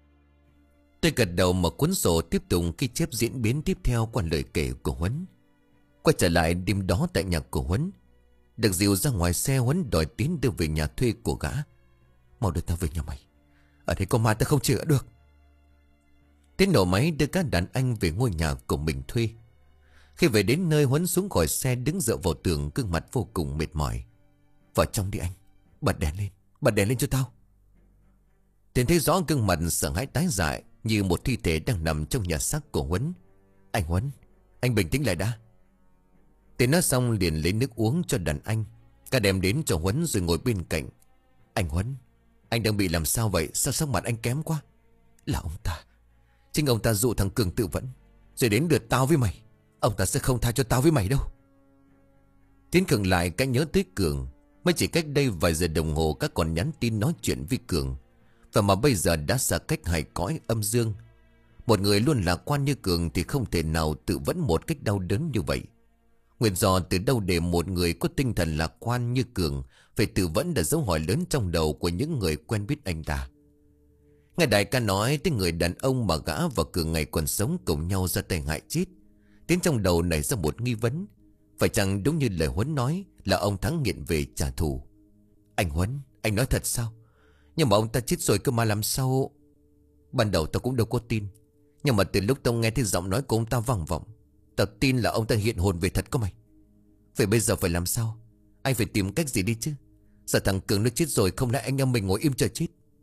A: Tôi gật đầu mở cuốn sổ tiếp tục ghi chép diễn biến tiếp theo qua lời kể của Huấn. Quay trở lại đêm đó tại nhà của Huấn. Được dìu ra ngoài xe, Huấn đòi Tiến đưa về nhà thuê của gã. Mau đưa tao về nhà mày, ở đây có ma tao không chữa được. Tiến nổ máy đưa các đàn anh về ngôi nhà của mình thuê. Khi về đến nơi, Huấn xuống khỏi xe đứng dựa vào tường, gương mặt vô cùng mệt mỏi. Vào trong đi anh, bật đèn lên, bật đèn lên cho tao. Tiến thấy rõ gương mặt sợ hãi tái dại như một thi thể đang nằm trong nhà xác của Huấn. Anh Huấn, anh bình tĩnh lại đã. Tiến nói xong liền lấy nước uống cho đàn anh. Cả đem đến cho Huấn rồi ngồi bên cạnh. Anh Huấn, anh đang bị làm sao vậy? Sao sắc mặt anh kém quá? Là ông ta. Chính ông ta dụ thằng Cường tự vẫn, rồi đến lượt tao với mày. Ông ta sẽ không tha cho tao với mày đâu. Tiến khựng lại cái nhớ tới Cường. Mới chỉ cách đây vài giờ đồng hồ các còn nhắn tin nói chuyện với Cường. Và mà bây giờ đã xa cách hai cõi âm dương. Một người luôn lạc quan như Cường thì không thể nào tự vẫn một cách đau đớn như vậy. Nguyên do từ đâu để một người có tinh thần lạc quan như Cường phải tự vẫn là dấu hỏi lớn trong đầu của những người quen biết anh ta. Nghe đại ca nói tới người đàn ông mà gã và Cường ngày còn sống cùng nhau ra tay hại chết. Tiến trong đầu nảy ra một nghi vấn. Phải chăng đúng như lời Huấn nói là ông Thắng nghiện về trả thù? Anh Huấn, anh nói thật sao? Nhưng mà ông ta chết rồi cơ mà làm sao? Ban đầu tao cũng đâu có tin. Nhưng mà từ lúc tao nghe thấy giọng nói của ông ta vang vọng, tao tin là ông ta hiện hồn về thật có mày. Vậy bây giờ phải làm sao? Anh phải tìm cách gì đi chứ. Giờ thằng Cường nó chết rồi, không lẽ anh em mình ngồi im chờ chết?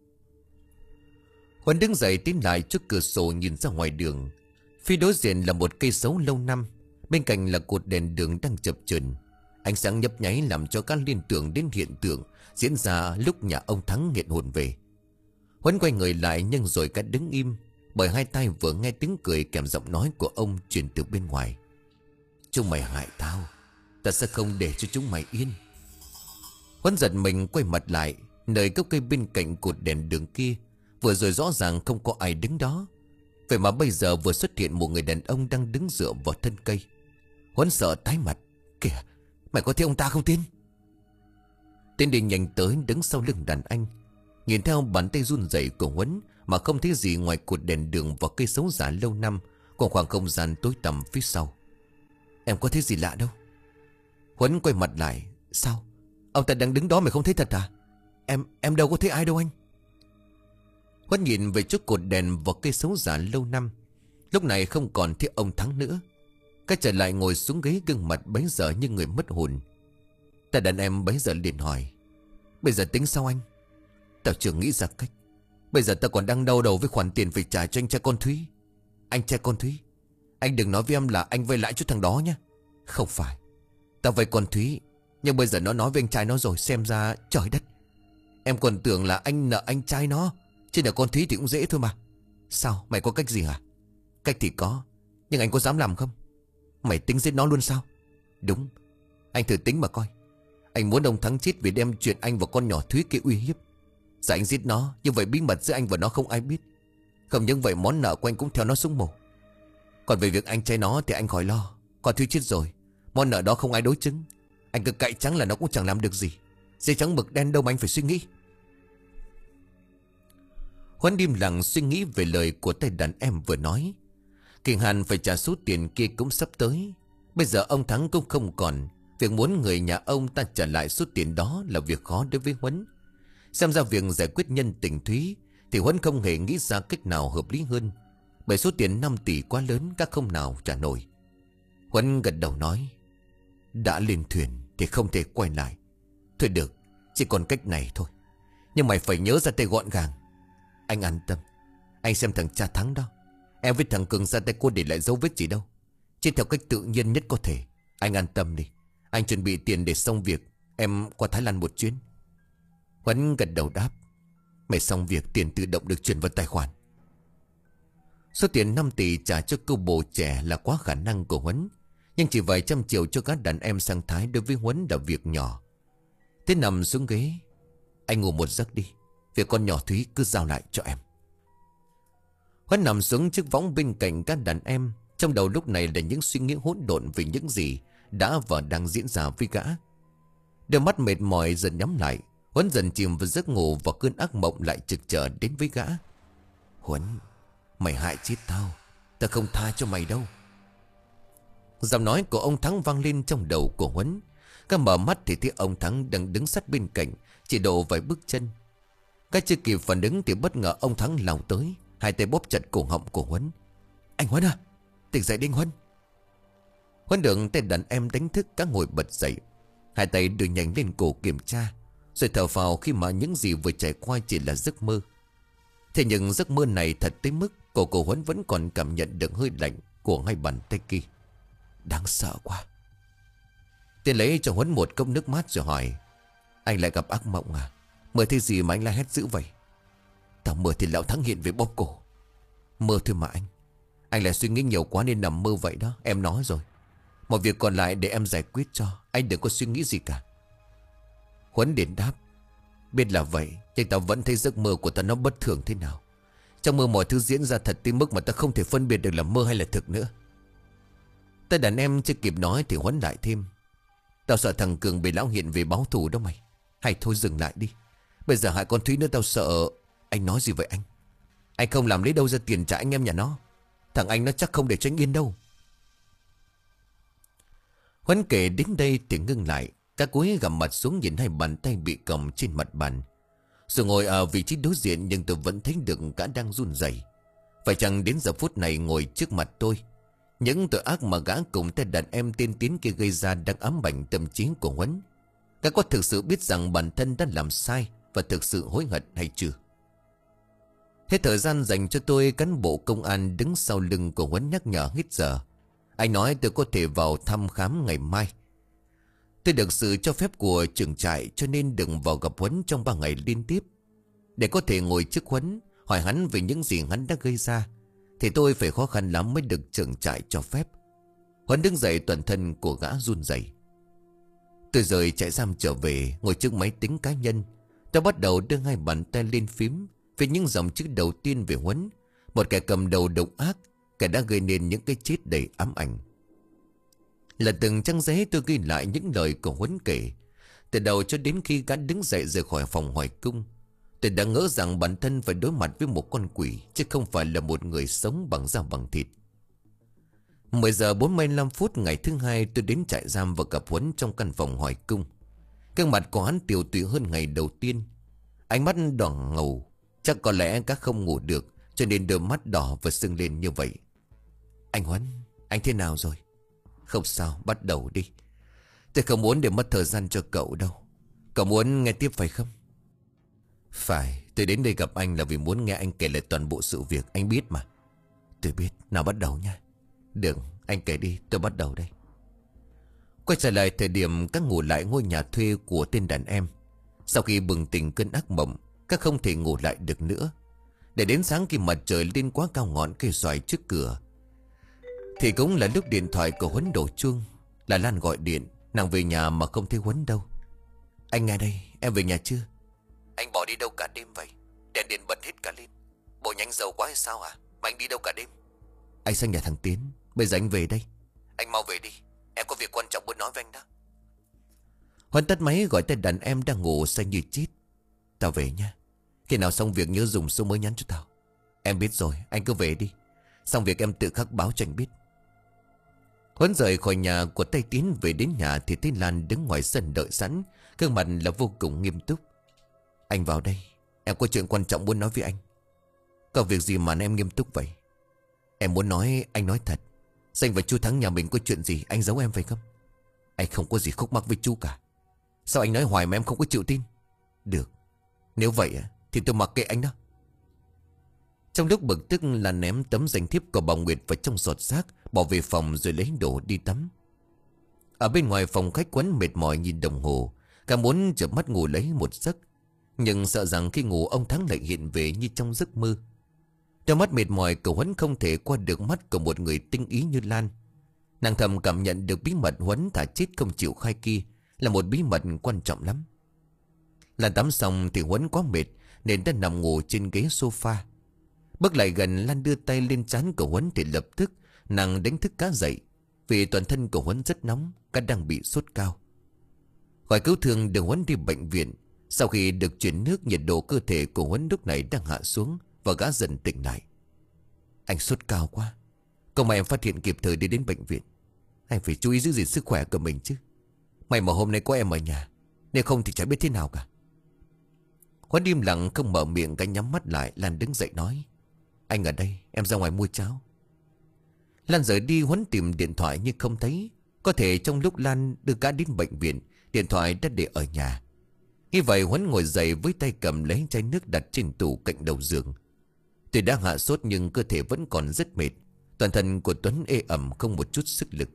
A: Huấn đứng dậy tiến lại trước cửa sổ nhìn ra ngoài đường. Phía đối diện là một cây sấu lâu năm. Bên cạnh là cột đèn đường đang chập chờn. Ánh sáng nhấp nháy làm cho các liên tưởng đến hiện tượng diễn ra lúc nhà ông Thắng hiện hồn về. Huấn quay người lại nhưng rồi cả đứng im, bởi hai tay vừa nghe tiếng cười kèm giọng nói của ông truyền từ bên ngoài. Chúng mày hại tao, ta sẽ không để cho chúng mày yên. Huấn giật mình quay mặt lại. Nơi gốc cây bên cạnh cột đèn đường kia vừa rồi rõ ràng không có ai đứng đó. Vậy mà bây giờ vừa xuất hiện một người đàn ông đang đứng dựa vào thân cây. Huấn sợ tái mặt. Kìa, mày có thấy ông ta không Tiến? Tiến đi nhanh tới đứng sau lưng đàn anh. Nhìn theo bàn tay run rẩy của Huấn mà không thấy gì ngoài cột đèn đường và cây sấu giả lâu năm, còn khoảng không gian tối tăm phía sau. Em có thấy gì lạ đâu? Huấn quay mặt lại. Sao? Ông ta đang đứng đó mày không thấy thật à? Em em đâu có thấy ai đâu anh. Huấn nhìn về trước cột đèn và cây sấu giả lâu năm. Lúc này không còn thấy ông Thắng nữa. Cái trở lại ngồi xuống ghế, gương mặt bấy giờ như người mất hồn. Ta đàn em bấy giờ liền hỏi: Bây giờ tính sao anh? Tao chưa nghĩ ra cách. Bây giờ tao còn đang đau đầu với khoản tiền phải trả cho anh trai con Thúy. Anh trai con Thúy, anh đừng nói với em là anh vay lại cho thằng đó nhé. Không phải, tao vay con Thúy, nhưng bây giờ nó nói với anh trai nó rồi. Xem ra trời đất, em còn tưởng là anh nợ anh trai nó, chứ nợ con Thúy thì cũng dễ thôi mà. Sao, mày có cách gì hả? Cách thì có, nhưng anh có dám làm không? Mày tính giết nó luôn sao? Đúng, anh thử tính mà coi. Anh muốn ông Thắng chết vì đem chuyện anh và con nhỏ Thúy kia uy hiếp. Giờ anh giết nó, như vậy bí mật giữa anh và nó không ai biết. Không những vậy món nợ của anh cũng theo nó xuống mồ. Còn về việc anh trai nó thì anh khỏi lo. Con Thúy chết rồi, món nợ đó không ai đối chứng. Anh cứ cậy trắng là nó cũng chẳng làm được gì. Giấy trắng mực đen đâu mà anh phải suy nghĩ. Huấn im lặng suy nghĩ về lời của tay đàn em vừa nói. Kỳ hạn phải trả số tiền kia cũng sắp tới. Bây giờ ông Thắng cũng không còn. Việc muốn người nhà ông ta trả lại số tiền đó là việc khó đối với Huấn. Xem ra việc giải quyết nhân tình Thúy thì Huấn không hề nghĩ ra cách nào hợp lý hơn. Bởi số tiền năm tỷ quá lớn, các không nào trả nổi. Huấn gật đầu nói: đã lên thuyền thì không thể quay lại. Thôi được, chỉ còn cách này thôi. Nhưng mày phải nhớ ra tay gọn gàng. Anh an tâm. Anh xem thằng cha Thắng đó, em với thằng Cường ra tay cô để lại dấu vết gì đâu. Chỉ theo cách tự nhiên nhất có thể. Anh an tâm đi. Anh chuẩn bị tiền để xong việc. Em qua Thái Lan một chuyến. Huấn gật đầu đáp: mày xong việc tiền tự động được chuyển vào tài khoản. Số tiền năm tỷ trả cho cô bồ trẻ là quá khả năng của Huấn. Nhưng chỉ vài trăm triệu cho các đàn em sang Thái đối với Huấn là việc nhỏ. Thế nằm xuống ghế: anh ngủ một giấc đi. Việc con nhỏ Thúy cứ giao lại cho em. Huấn nằm xuống chiếc võng bên cạnh các đàn em. Trong đầu lúc này là những suy nghĩ hỗn độn về những gì đã và đang diễn ra với gã. Đôi mắt mệt mỏi dần nhắm lại. Huấn dần chìm vào giấc ngủ và cơn ác mộng lại trực trở đến với gã. Huấn, mày hại chết tao. Tao không tha cho mày đâu. Giọng nói của ông Thắng vang lên trong đầu của Huấn. Các mở mắt thì thấy ông Thắng đang đứng sát bên cạnh, chỉ độ vài bước chân. Các chưa kịp phản ứng thì bất ngờ ông Thắng lao tới, hai tay bóp chặt cổ họng của Huấn. Anh Huấn à, tỉnh dậy đi anh Huấn. Huấn được tên đàn em đánh thức, các ngồi bật dậy. Hai tay đưa nhanh lên cổ kiểm tra, rồi thở phào khi mà những gì vừa trải qua chỉ là giấc mơ. Thế nhưng giấc mơ này thật tới mức cổ của Huấn vẫn còn cảm nhận được hơi lạnh của hai bàn tay kia. Đáng sợ quá. Tiên lấy cho Huấn một cốc nước mát rồi hỏi: anh lại gặp ác mộng à? Mơ thấy gì mà anh la hét dữ vậy? Tao mơ thì lão Thắng hiện về bóp cổ. Mơ thôi mà anh. Anh lại suy nghĩ nhiều quá nên nằm mơ vậy đó. Em nói rồi, một việc còn lại để em giải quyết cho. Anh đừng có suy nghĩ gì cả. Huấn đến đáp: biết là vậy, nhưng tao vẫn thấy giấc mơ của tao nó bất thường thế nào. Trong mơ mọi thứ diễn ra thật tới mức mà tao không thể phân biệt được là mơ hay là thực nữa. Tay đàn em chưa kịp nói thì Huấn lại thêm: tao sợ thằng Cường bị lão hiện về báo thù đó mày. Hay thôi dừng lại đi. Bây giờ hại con Thúy nữa tao sợ. Anh nói gì vậy anh? Anh không làm lấy đâu ra tiền trả anh em nhà nó. Thằng anh nó chắc không để cho anh yên đâu. Huấn kể đến đây thì ngưng lại. Các cúi gằm mặt xuống nhìn hai bàn tay bị còng trên mặt bàn. Dù ngồi ở vị trí đối diện nhưng tôi vẫn thấy được gã đang run rẩy. Phải chăng đến giờ phút này ngồi trước mặt tôi, những tội ác mà gã cùng tên đàn em tên Tiến kia gây ra đang ám ảnh tâm trí của Huấn? Gã có thực sự biết rằng bản thân đã làm sai và thực sự hối hận hay chưa? Hết thời gian dành cho tôi, cán bộ công an đứng sau lưng của Huấn nhắc nhở hết giờ. Anh nói tôi có thể vào thăm khám ngày mai. Tôi được sự cho phép của trưởng trại cho nên đừng vào gặp Huấn trong ba ngày liên tiếp. Để có thể ngồi trước Huấn hỏi hắn về những gì hắn đã gây ra thì tôi phải khó khăn lắm mới được trưởng trại cho phép. Huấn đứng dậy, toàn thân của gã run rẩy. Tôi rời trại giam trở về, ngồi trước máy tính cá nhân. Tôi bắt đầu đưa hai bàn tay lên phím về những dòng chữ đầu tiên về Huấn, một kẻ cầm đầu độc ác, kẻ đã gây nên những cái chết đầy ám ảnh. Là từng trang giấy tôi ghi lại những lời của Huấn kể, từ đầu cho đến khi gã đứng dậy rời khỏi phòng hỏi cung. Tôi đã ngỡ rằng bản thân phải đối mặt với một con quỷ, chứ không phải là một người sống bằng da bằng thịt. mười giờ bốn mươi lăm phút ngày thứ hai, tôi đến trại giam và gặp Huấn trong căn phòng hỏi cung. Gương mặt của hắn tiều tụy hơn ngày đầu tiên. Ánh mắt đỏ ngầu, chắc có lẽ gã không ngủ được cho nên đôi mắt đỏ và sưng lên như vậy. Anh Huấn, anh thế nào rồi? Không sao, bắt đầu đi. Tôi không muốn để mất thời gian cho cậu đâu. Cậu muốn nghe tiếp phải không? Phải, tôi đến đây gặp anh là vì muốn nghe anh kể lại toàn bộ sự việc, anh biết mà. Tôi biết, nào bắt đầu nha. Được, anh kể đi, tôi bắt đầu đây. Quay trở lại thời điểm các ngủ lại ngôi nhà thuê của tên đàn em. Sau khi bừng tỉnh cơn ác mộng, các không thể ngủ lại được nữa. Để đến sáng khi mặt trời lên quá cao ngọn cây xoài trước cửa thì cũng là lúc điện thoại của Huấn đổ chuông. Là Lan gọi điện, nàng về nhà mà không thấy Huấn đâu. Anh nghe đây, em về nhà chưa?
B: Anh bỏ đi đâu cả đêm vậy? Đèn điện bật hết cả lên. Bộ nhanh dầu quá hay sao hả? Mà anh đi đâu cả đêm?
A: Anh sang nhà thằng Tiến. Bây giờ anh về đây.
B: Anh mau về đi. Em có việc quan trọng muốn nói với anh đó.
A: Huấn tắt máy gọi tay đàn em đang ngủ say như chết. Tao về nha. Khi nào xong việc nhớ dùng số mới nhắn cho tao. Em biết rồi, anh cứ về đi. Xong việc em tự khắc báo cho anh biết. Huấn rời khỏi nhà của tay Tiến về đến nhà thì thấy Lan đứng ngoài sân đợi sẵn. Gương mặt là vô cùng nghiêm túc. Anh vào đây, em có chuyện quan trọng muốn nói với anh. Có việc gì mà em nghiêm túc vậy? Em muốn nói, anh nói thật. Danh và chú Thắng nhà mình có chuyện gì anh giấu em phải không? Anh không có gì khúc mắc với chú cả. Sao anh nói hoài mà em không có chịu tin? Được, nếu vậy thì tôi mặc kệ anh đó. Trong lúc bực tức là ném tấm danh thiếp của bà Nguyệt vào trong giọt rác, bỏ về phòng rồi lấy đồ đi tắm. Ở bên ngoài phòng khách quán mệt mỏi nhìn đồng hồ, cả muốn chợp mắt ngủ lấy một giấc. Nhưng sợ rằng khi ngủ ông Thắng lại hiện về như trong giấc mơ. Đôi mắt mệt mỏi của Huấn không thể qua được mắt của một người tinh ý như Lan. Nàng thầm cảm nhận được bí mật Huấn thả chết không chịu khai kia là một bí mật quan trọng lắm. Lan tắm xong thì Huấn quá mệt nên đã nằm ngủ trên ghế sofa. Bước lại gần, Lan đưa tay lên trán của Huấn thì lập tức nàng đánh thức cá dậy. Vì toàn thân của Huấn rất nóng, cá đang bị sốt cao. Gọi cứu thương đưa Huấn đi bệnh viện. Sau khi được chuyển nước, nhiệt độ cơ thể của Huấn lúc này đang hạ xuống và gã dần tỉnh lại. Anh sốt cao quá. Công mà em phát hiện kịp thời đi đến bệnh viện. Anh phải chú ý giữ gìn sức khỏe của mình chứ. May mà hôm nay có em ở nhà, nếu không thì chả biết thế nào cả. Huấn im lặng không mở miệng, cái nhắm mắt lại. Lan đứng dậy nói, anh ở đây, em ra ngoài mua cháo. Lan rời đi. Huấn tìm điện thoại nhưng không thấy. Có thể trong lúc Lan đưa gã đến bệnh viện, điện thoại đã để ở nhà. Như vậy Huấn ngồi dậy với tay cầm lấy chai nước đặt trên tủ cạnh đầu giường. Tuy đã hạ sốt nhưng cơ thể vẫn còn rất mệt. Toàn thân của Tuấn ê ẩm không một chút sức lực.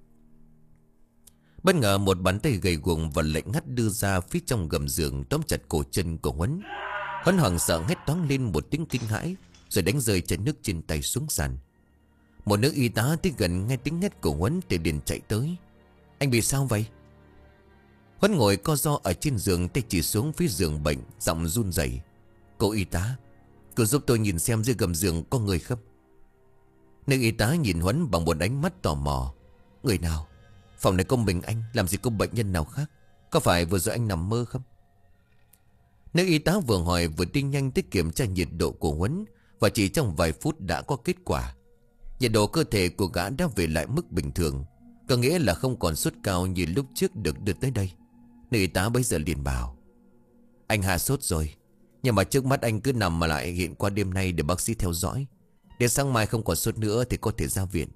A: Bất ngờ một bàn tay gầy guồng và lạnh ngắt đưa ra phía trong gầm giường, tóm chặt cổ chân của Huấn. Huấn hoảng sợ hét toáng lên một tiếng kinh hãi, rồi đánh rơi chai nước trên tay xuống sàn. Một nữ y tá tới gần nghe tiếng hét của Huấn thì liền chạy tới. Anh bị sao vậy? Huấn ngồi co ro ở trên giường, tay chỉ xuống phía giường bệnh, giọng run rẩy. Cô y tá, cô giúp tôi nhìn xem dưới gầm giường có người không? Nữ y tá nhìn Huấn bằng một ánh mắt tò mò. Người nào? Phòng này có mình anh, làm gì có bệnh nhân nào khác? Có phải vừa rồi anh nằm mơ không? Nữ y tá vừa hỏi vừa đi nhanh tới kiểm tra nhiệt độ của Huấn, và chỉ trong vài phút đã có kết quả. Nhiệt độ cơ thể của gã đã về lại mức bình thường, có nghĩa là không còn sốt cao như lúc trước được đưa tới đây. Nữ y tá bấy giờ liền bảo, anh hạ sốt rồi, nhưng mà trước mắt anh cứ nằm mà lại hiện qua đêm nay để bác sĩ theo dõi. Đến sáng mai không còn sốt nữa thì có thể ra viện.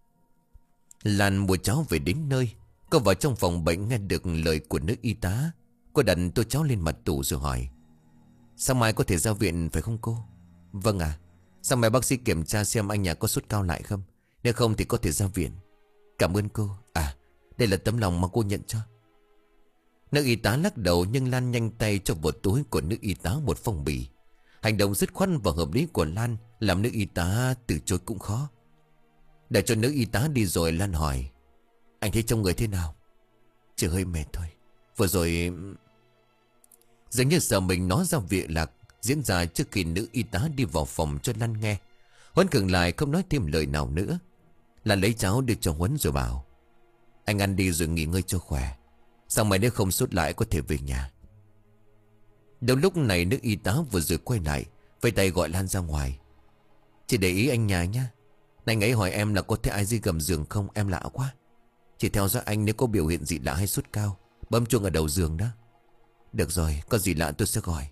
A: Lan mua cháo về đến nơi. Cô vào trong phòng bệnh nghe được lời của nữ y tá. Cô đặt tô cháo lên mặt tủ rồi hỏi, sáng mai có thể ra viện phải không cô? Vâng ạ. À, sáng mai bác sĩ kiểm tra xem anh nhà có sốt cao lại không. Nếu không thì có thể ra viện. Cảm ơn cô. À, đây là tấm lòng mà cô nhận cho. Nữ y tá lắc đầu, nhưng Lan nhanh tay cho vào túi của nữ y tá một phong bì. Hành động dứt khoát và hợp lý của Lan làm nữ y tá từ chối cũng khó. Để cho nữ y tá đi rồi, Lan hỏi, anh thấy trong người thế nào? Chỉ hơi mệt thôi. Vừa rồi dường như sợ mình nói ra việc lạc diễn ra trước khi nữ y tá đi vào phòng cho Lan nghe. Huấn khựng lại không nói thêm lời nào nữa. Lan lấy cháo đưa cho Huấn rồi bảo, anh ăn đi rồi nghỉ ngơi cho khỏe, sáng mai nếu không sốt lại có thể về nhà. Đầu lúc này nữ y tá vừa rồi quay lại, vẫy tay gọi Lan ra ngoài. Chị để ý anh nhà nhá. Anh ấy hỏi em là có thấy ai dưới gầm giường không, em lạ quá. Chỉ theo dõi anh, nếu có biểu hiện gì lạ hay sốt cao, bấm chuông ở đầu giường đó. Được rồi, có gì lạ tôi sẽ gọi.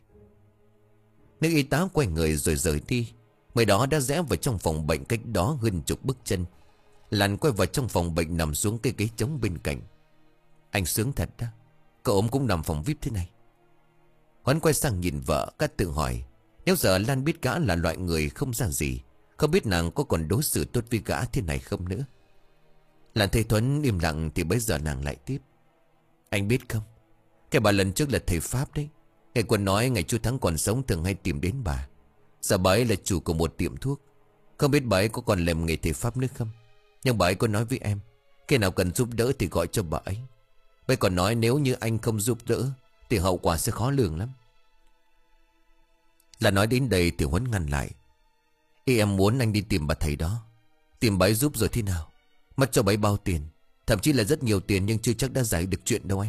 A: Nữ y tá quay người rồi rời đi. Mới đó đã rẽ vào trong phòng bệnh cách đó hơn chục bước chân. Lan quay vào trong phòng bệnh, nằm xuống cái ghế trống bên cạnh. Anh sướng thật đó, cậu ốm cũng nằm phòng vi ai pi thế này. Huấn quay sang nhìn vợ, cắt tự hỏi, nếu giờ Lan biết gã là loại người không ra gì, không biết nàng có còn đối xử tốt với gã thế này không nữa. Lan thấy Thuấn im lặng thì bây giờ nàng lại tiếp. Anh biết không, cái bà lần trước là thầy Pháp đấy. Ngày Quân nói ngày chú Thắng còn sống thường hay tìm đến bà. Giờ bà ấy là chủ của một tiệm thuốc. Không biết bà ấy có còn làm nghề thầy Pháp nữa không. Nhưng bà ấy có nói với em, khi nào cần giúp đỡ thì gọi cho bà ấy. Bà còn nói nếu như anh không giúp đỡ thì hậu quả sẽ khó lường lắm. Là nói đến đây thì Huấn ngăn lại. Ý em muốn anh đi tìm bà thầy đó. Tìm bà ấy giúp rồi thế nào? Mất cho bà ấy bao tiền? Thậm chí là rất nhiều tiền, nhưng chưa chắc đã giải được chuyện đâu em.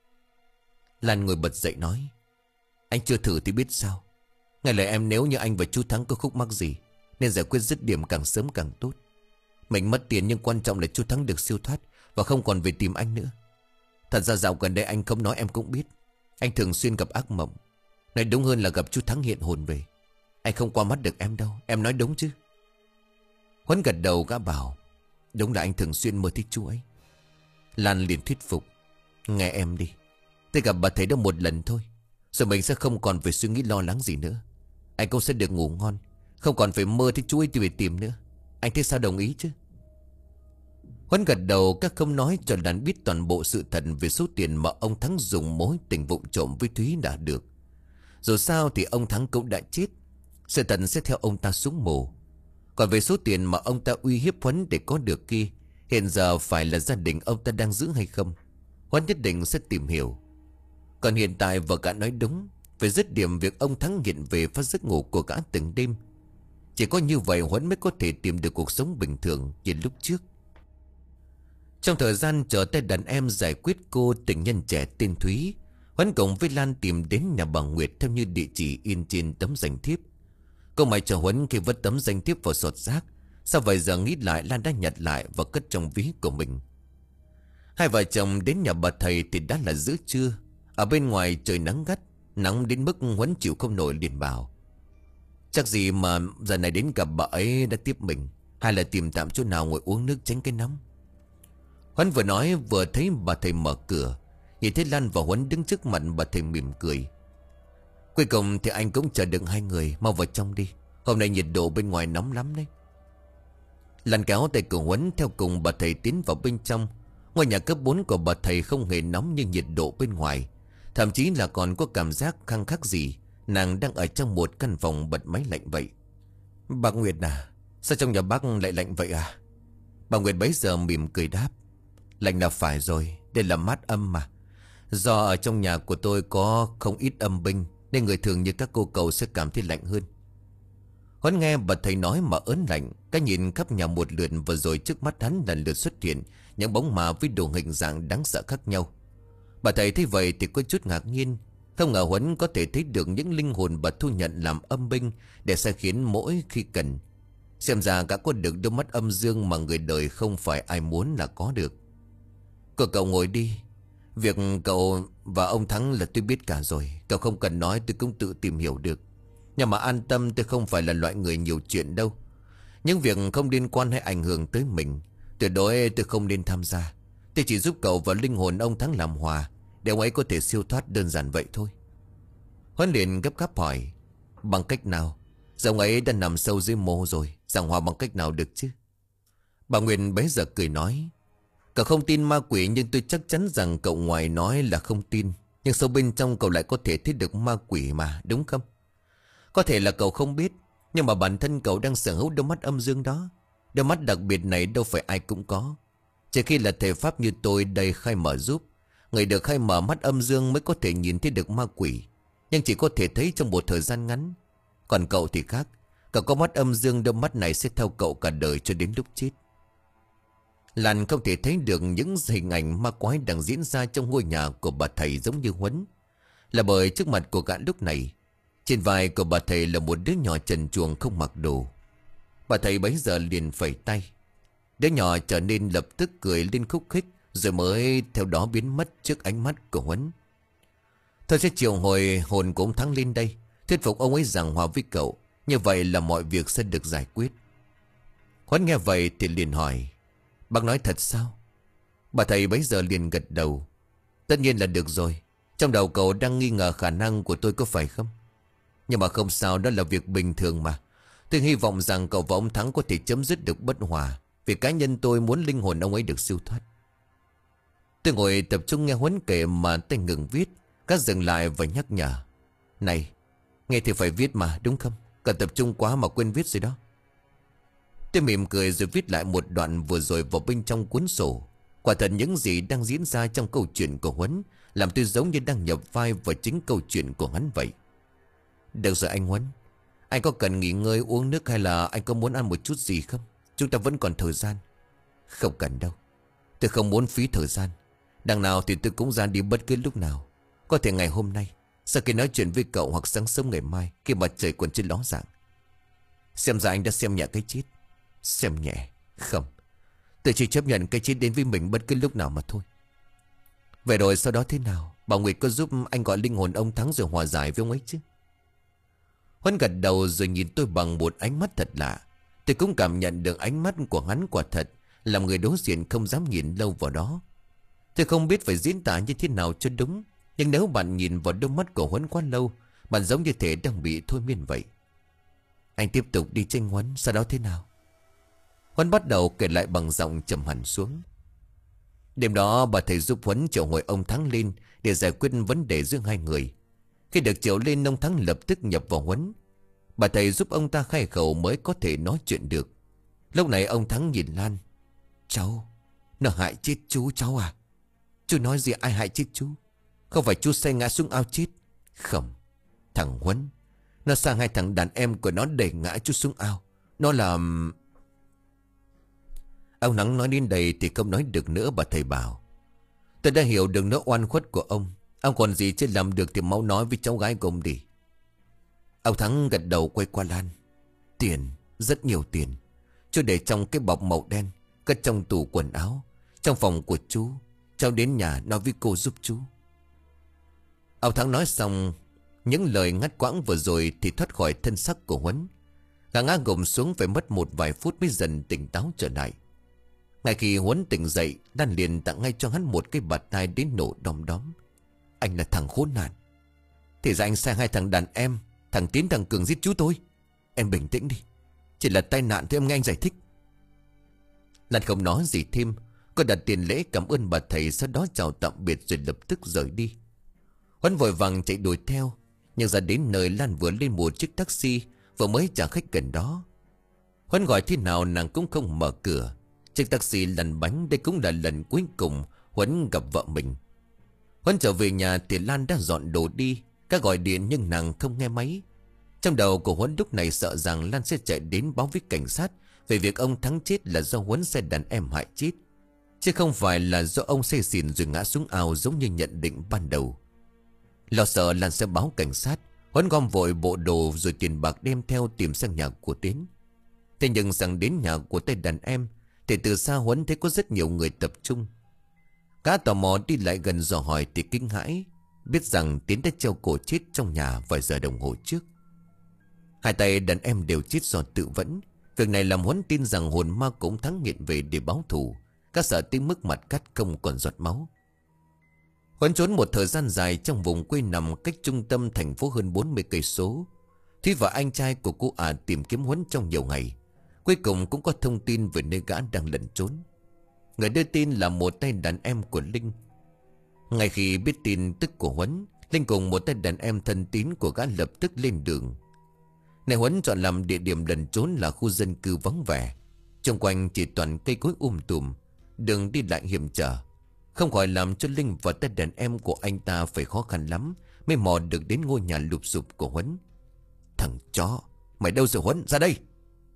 A: Lan ngồi bật dậy nói. Anh chưa thử thì biết sao. Nghe lời em, nếu như anh và chú Thắng có khúc mắc gì, nên giải quyết dứt điểm càng sớm càng tốt. Mình mất tiền nhưng quan trọng là chú Thắng được siêu thoát và không còn về tìm anh nữa. Thật ra dạo gần đây anh không nói em cũng biết, anh thường xuyên gặp ác mộng. Nói đúng hơn là gặp chú Thắng hiện hồn về. Anh không qua mắt được em đâu. Em nói đúng chứ? Huấn gật đầu gã bảo. Đúng là anh thường xuyên mơ thích chú ấy. Lan liền thuyết phục. Nghe em đi, tôi gặp bà thầy đó một lần thôi, rồi mình sẽ không còn phải suy nghĩ lo lắng gì nữa. Anh cũng sẽ được ngủ ngon, không còn phải mơ thích chú ấy về tìm nữa. Anh thấy sao, đồng ý chứ? Huấn gật đầu. Các không nói cho Lan biết toàn bộ sự thật về số tiền mà ông Thắng dùng mối tình vụng trộm với Thúy đã được. Dù sao thì ông Thắng cũng đã chết, sự thật sẽ theo ông ta xuống mồ. Còn về số tiền mà ông ta uy hiếp Huấn để có được kia, hiện giờ phải là gia đình ông ta đang giữ hay không, Huấn nhất định sẽ tìm hiểu. Còn hiện tại vợ gã nói đúng, phải dứt điểm việc ông Thắng hiện về phá giấc ngủ của gã từng đêm. Chỉ có như vậy Huấn mới có thể tìm được cuộc sống bình thường như lúc trước. Trong thời gian chờ tay đàn em giải quyết cô tình nhân trẻ tên Thúy, Huấn cùng với Lan tìm đến nhà bà Nguyệt theo như địa chỉ in trên tấm danh thiếp. Cô mày chờ Huấn khi vứt tấm danh thiếp vào sọt rác. Sau vài giờ nghĩ lại, Lan đã nhặt lại và cất trong ví của mình. Hai vợ chồng đến nhà bà thầy thì đã là giữa trưa. Ở bên ngoài trời nắng gắt, nắng đến mức Huấn chịu không nổi liền bảo. Chắc gì mà giờ này đến gặp bà ấy đã tiếp mình, hay là tìm tạm chỗ nào ngồi uống nước tránh cái nóng. Huấn vừa nói vừa thấy bà thầy mở cửa. Nhìn thấy Lan và Huấn đứng trước mặt bà thầy mỉm cười. Cuối cùng thì anh cũng chờ đựng hai người, mau vào trong đi. Hôm nay nhiệt độ bên ngoài nóng lắm đấy. Lan kéo tay của Huấn theo cùng bà thầy tiến vào bên trong. Ngôi nhà cấp bốn của bà thầy không hề nóng như nhiệt độ bên ngoài. Thậm chí là còn có cảm giác khăng khắc gì nàng đang ở trong một căn phòng bật máy lạnh vậy. Bà Nguyệt à, sao trong nhà bác lại lạnh vậy à? Bà Nguyệt bấy giờ mỉm cười đáp. Lạnh là phải rồi, đây là mát âm mà. Do ở trong nhà của tôi có không ít âm binh, nên người thường như các cô cậu sẽ cảm thấy lạnh hơn. Huấn nghe bà thầy nói mà ớn lạnh. Cái nhìn khắp nhà một lượt, và rồi trước mắt hắn lần lượt xuất hiện những bóng ma với đồ hình dạng đáng sợ khác nhau. Bà thầy thấy vậy thì có chút ngạc nhiên. Không ngờ Huấn có thể thấy được những linh hồn bà thu nhận làm âm binh để sai khiến mỗi khi cần. Xem ra gã có được đôi mắt âm dương mà người đời không phải ai muốn là có được. Cô cậu ngồi đi. Việc cậu và ông Thắng là tôi biết cả rồi. Cậu không cần nói, tôi cũng tự tìm hiểu được. Nhưng mà an tâm, tôi không phải là loại người nhiều chuyện đâu. Những việc không liên quan hay ảnh hưởng tới mình, tuyệt đối tôi không nên tham gia. Tôi chỉ giúp cậu và linh hồn ông Thắng làm hòa, để ông ấy có thể siêu thoát, đơn giản vậy thôi. Huấn liền gấp gáp hỏi. Bằng cách nào? Giờ ông ấy đã nằm sâu dưới mồ rồi, giảng hòa bằng cách nào được chứ? Bà Nguyên bấy giờ cười nói. Cậu không tin ma quỷ, nhưng tôi chắc chắn rằng cậu ngoài nói là không tin, nhưng sâu bên trong cậu lại có thể thấy được ma quỷ mà, đúng không? Có thể là cậu không biết, nhưng mà bản thân cậu đang sở hữu đôi mắt âm dương đó. Đôi mắt đặc biệt này đâu phải ai cũng có. Chỉ khi là thể pháp như tôi đây khai mở giúp, người được khai mở mắt âm dương mới có thể nhìn thấy được ma quỷ, nhưng chỉ có thể thấy trong một thời gian ngắn. Còn cậu thì khác. Cậu có mắt âm dương, đôi mắt này sẽ theo cậu cả đời cho đến lúc chết. Lan không thể thấy được những hình ảnh ma quái đang diễn ra trong ngôi nhà của bà thầy giống như Huấn, là bởi trước mặt của gã lúc này, trên vai của bà thầy là một đứa nhỏ trần truồng không mặc đồ. Bà thầy bấy giờ liền phẩy tay. Đứa nhỏ trở nên lập tức cười lên khúc khích, rồi mới theo đó biến mất trước ánh mắt của Huấn. Thôi sẽ chiều hồi hồn của ông Thắng lên đây, thuyết phục ông ấy giảng hòa với cậu. Như vậy là mọi việc sẽ được giải quyết. Huấn nghe vậy thì liền hỏi. Bác nói thật sao? Bà thầy bấy giờ liền gật đầu. Tất nhiên là được rồi. Trong đầu cậu đang nghi ngờ khả năng của tôi có phải không? Nhưng mà không sao, đó là việc bình thường mà. Tôi hy vọng rằng cậu và ông Thắng có thể chấm dứt được bất hòa, vì cá nhân tôi muốn linh hồn ông ấy được siêu thoát. Tôi ngồi tập trung nghe Huấn kể mà tay ngừng viết. Cắt dừng lại và nhắc nhở. Này, nghe thì phải viết mà, đúng không? Cần tập trung quá mà quên viết rồi đó. Tôi mỉm cười rồi viết lại một đoạn vừa rồi vào bên trong cuốn sổ. Quả thật những gì đang diễn ra trong câu chuyện của Huấn làm tôi giống như đang nhập vai vào chính câu chuyện của hắn vậy. Được rồi anh Huấn, anh có cần nghỉ ngơi uống nước hay là anh có muốn ăn một chút gì không? Chúng ta vẫn còn thời gian. Không cần đâu, tôi không muốn phí thời gian. Đằng nào thì tôi cũng ra đi bất cứ lúc nào. Có thể ngày hôm nay, sau khi nói chuyện với cậu, hoặc sáng sớm ngày mai khi mặt trời còn chưa ló dạng. Xem ra anh đã xem nhẹ cái chết. Xem nhẹ? Không, tôi chỉ chấp nhận cái chết đến với mình bất cứ lúc nào mà thôi. Vậy rồi sau đó thế nào? Bà Nguyệt có giúp anh gọi linh hồn ông Thắng rồi hòa giải với ông ấy chứ? Huấn gật đầu rồi nhìn tôi bằng một ánh mắt thật lạ. Tôi cũng cảm nhận được ánh mắt của hắn quả thật làm người đối diện không dám nhìn lâu vào đó. Tôi không biết phải diễn tả như thế nào cho đúng, nhưng nếu bạn nhìn vào đôi mắt của Huấn quá lâu, bạn giống như thể đang bị thôi miên vậy. Anh tiếp tục đi tranh Huấn, sau đó thế nào? Huấn bắt đầu kể lại bằng giọng trầm hẳn xuống. Đêm đó bà thầy giúp Huấn triệu hồi ông Thắng lên để giải quyết vấn đề giữa hai người. Khi được triệu lên, ông Thắng lập tức nhập vào Huấn. Bà thầy giúp ông ta khai khẩu mới có thể nói chuyện được. Lúc này ông Thắng nhìn Lan. Cháu, nó hại chết chú cháu à? Chú nói gì ai hại chết chú? Không phải chú say ngã xuống ao chết? Không, thằng Huấn, nó sang hai thằng đàn em của nó đẩy ngã chú xuống ao. Nó làm... Ông Nắng nói đến đây thì không nói được nữa. Bà thầy bảo, tôi đã hiểu được nỗi oan khuất của ông. Ông còn gì chưa làm được thì mau nói với cháu gái của ông đi. Ông Thắng gật đầu quay qua Lan. Tiền, rất nhiều tiền. Chú để trong cái bọc màu đen, cất trong tủ quần áo, trong phòng của chú. Cháu đến nhà nói với cô giúp chú. Ông Thắng nói xong những lời ngắt quãng vừa rồi thì thoát khỏi thân sắc của Huấn. Gã ngã gục xuống phải mất một vài phút mới dần tỉnh táo trở lại. Ngay khi Huấn tỉnh dậy, Lan liền tặng ngay cho hắn một cái bạt tai đến nổ đom đóm. Anh là thằng khốn nạn. Thì ra anh sai hai thằng đàn em, thằng Tiến thằng Cường giết chú tôi. Em bình tĩnh đi, chỉ là tai nạn thôi, em nghe anh giải thích. Lan không nói gì thêm. Cô đặt tiền lễ cảm ơn bà thầy, sau đó chào tạm biệt rồi lập tức rời đi. Huấn vội vàng chạy đuổi theo. Nhưng ra đến nơi, Lan vừa lên một chiếc taxi, vừa mới trả khách gần đó. Huấn gọi thế nào nàng cũng không mở cửa. Chiếc taxi lăn bánh. Đây cũng là lần cuối cùng Huấn gặp vợ mình. Huấn trở về nhà thì Lan đã dọn đồ đi. Các gọi điện nhưng nàng không nghe máy. Trong đầu của Huấn lúc này sợ rằng Lan sẽ chạy đến báo với cảnh sát về việc ông Thắng chết là do Huấn xe đàn em hại chết, chứ không phải là do ông say xỉn rồi ngã xuống ao giống như nhận định ban đầu. Lo sợ Lan sẽ báo cảnh sát, Huấn gom vội bộ đồ rồi tiền bạc đem theo tìm sang nhà của Tiến. Thế nhưng rằng đến nhà của tay đàn em thì từ xa Huấn thấy có rất nhiều người tập trung. Gã tò mò đi lại gần dò hỏi thì kinh hãi, biết rằng Tiến đã treo cổ chết trong nhà vài giờ đồng hồ trước. Hai tay đàn em đều chết do tự vẫn. Việc này làm Huấn tin rằng hồn ma cũng Thắng nghiện về để báo thù. Các sợ tới mức mặt cắt không còn giọt máu. Huấn trốn một thời gian dài trong vùng quê nằm cách trung tâm thành phố hơn bốn mươi cây số. Thúy và anh trai của cô ả tìm kiếm Huấn trong nhiều ngày. Cuối cùng cũng có thông tin về nơi gã đang lẩn trốn. Người đưa tin là một tay đàn em của Linh. Ngay khi biết tin tức của Huấn, Linh cùng một tay đàn em thân tín của gã lập tức lên đường. Này Huấn chọn làm địa điểm lẩn trốn là khu dân cư vắng vẻ. Xung quanh chỉ toàn cây cối um tùm, đường đi lại hiểm trở, không khỏi làm cho Linh và tay đàn em của anh ta phải khó khăn lắm mới mò được đến ngôi nhà lụp xụp của Huấn. Thằng chó, mày đâu rồi Huấn, ra đây.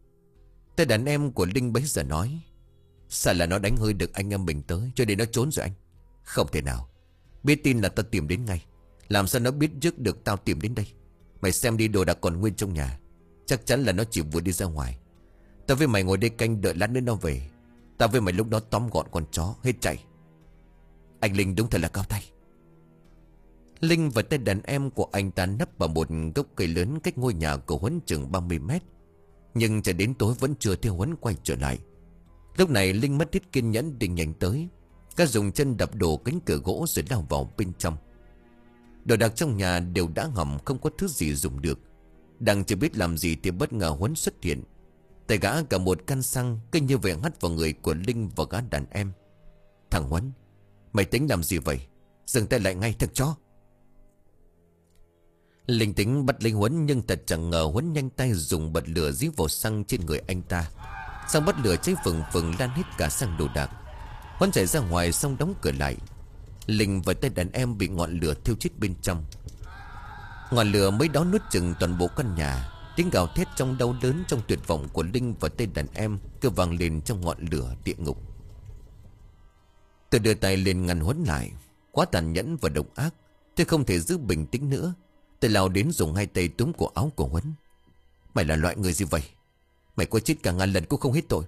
A: Tay đàn em của Linh bấy giờ nói, sao là nó đánh hơi được anh em mình tới cho nên nó trốn rồi anh. Không thể nào, biết tin là tao tìm đến ngay. Làm sao nó biết trước được tao tìm đến đây. Mày xem đi, đồ đạc còn nguyên trong nhà, chắc chắn là nó chỉ vừa đi ra ngoài. Tao với mày ngồi đây canh đợi lát nữa nó về. Tao với mày lúc đó tóm gọn con chó hết chạy. Anh Linh đúng thật là cao tay. Linh và tay đàn em của anh ta nấp vào một gốc cây lớn cách ngôi nhà của Huấn chừng ba mươi mét. Nhưng cho đến tối vẫn chưa theo Huấn quay trở lại. Lúc này Linh mất hết kiên nhẫn định nhanh tới. Các dùng chân đập đổ cánh cửa gỗ rồi lao vào bên trong. Đồ đạc trong nhà đều đã hỏng, không có thứ gì dùng được. Đang chưa biết làm gì thì bất ngờ Huấn xuất hiện. Tay gã cả một căn xăng kinh như vậy hắt vào người của Linh và gã đàn em. Thằng Huấn, mày tính làm gì vậy? Dừng tay lại ngay thật chó. Linh tính bắt Linh Huấn, nhưng thật chẳng ngờ Huấn nhanh tay dùng bật lửa dí vào xăng trên người anh ta. Xăng bắt lửa cháy phừng phừng lan hết cả xăng đồ đạc. Huấn chạy ra ngoài xong đóng cửa lại. Linh và tay đàn em bị ngọn lửa thiêu chết bên trong. Ngọn lửa mới đó nuốt chửng toàn bộ căn nhà. Tiếng gào thét trong đau đớn, trong tuyệt vọng của Linh và tay đàn em cứ vang lên trong ngọn lửa địa ngục. Tôi đưa tay lên ngăn Huấn lại. Quá tàn nhẫn và độc ác, tôi không thể giữ bình tĩnh nữa. Tôi lao đến dùng hai tay túm cổ áo của Huấn. Mày là loại người gì vậy? Mày có chết cả ngàn lần cũng không hết tội.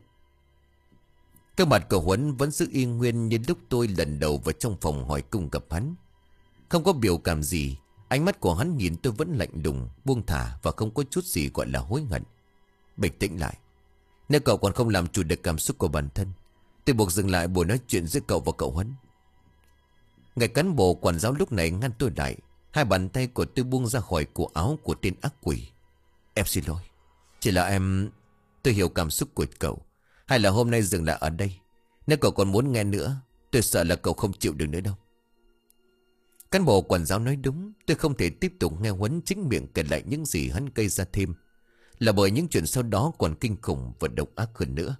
A: Cái mặt của Huấn vẫn giữ y nguyên như lúc tôi lần đầu vào trong phòng hỏi cung gặp hắn. Không có biểu cảm gì. Ánh mắt của hắn nhìn tôi vẫn lạnh lùng, buông thả và không có chút gì gọi là hối hận. Bình tĩnh lại. Nếu cậu còn không làm chủ được cảm xúc của bản thân, tôi buộc dừng lại buổi nói chuyện giữa cậu và cậu Huấn. Người cán bộ quản giáo lúc này ngăn tôi lại. Hai bàn tay của tôi buông ra khỏi cổ áo của tên ác quỷ. Em xin lỗi. Chỉ là em... Tôi hiểu cảm xúc của cậu. Hay là hôm nay dừng lại ở đây. Nếu cậu còn muốn nghe nữa, tôi sợ là cậu không chịu được nữa đâu. Cán bộ quản giáo nói đúng. Tôi không thể tiếp tục nghe Huấn chính miệng kể lại những gì hắn gây ra thêm. Là bởi những chuyện sau đó còn kinh khủng và độc ác hơn nữa.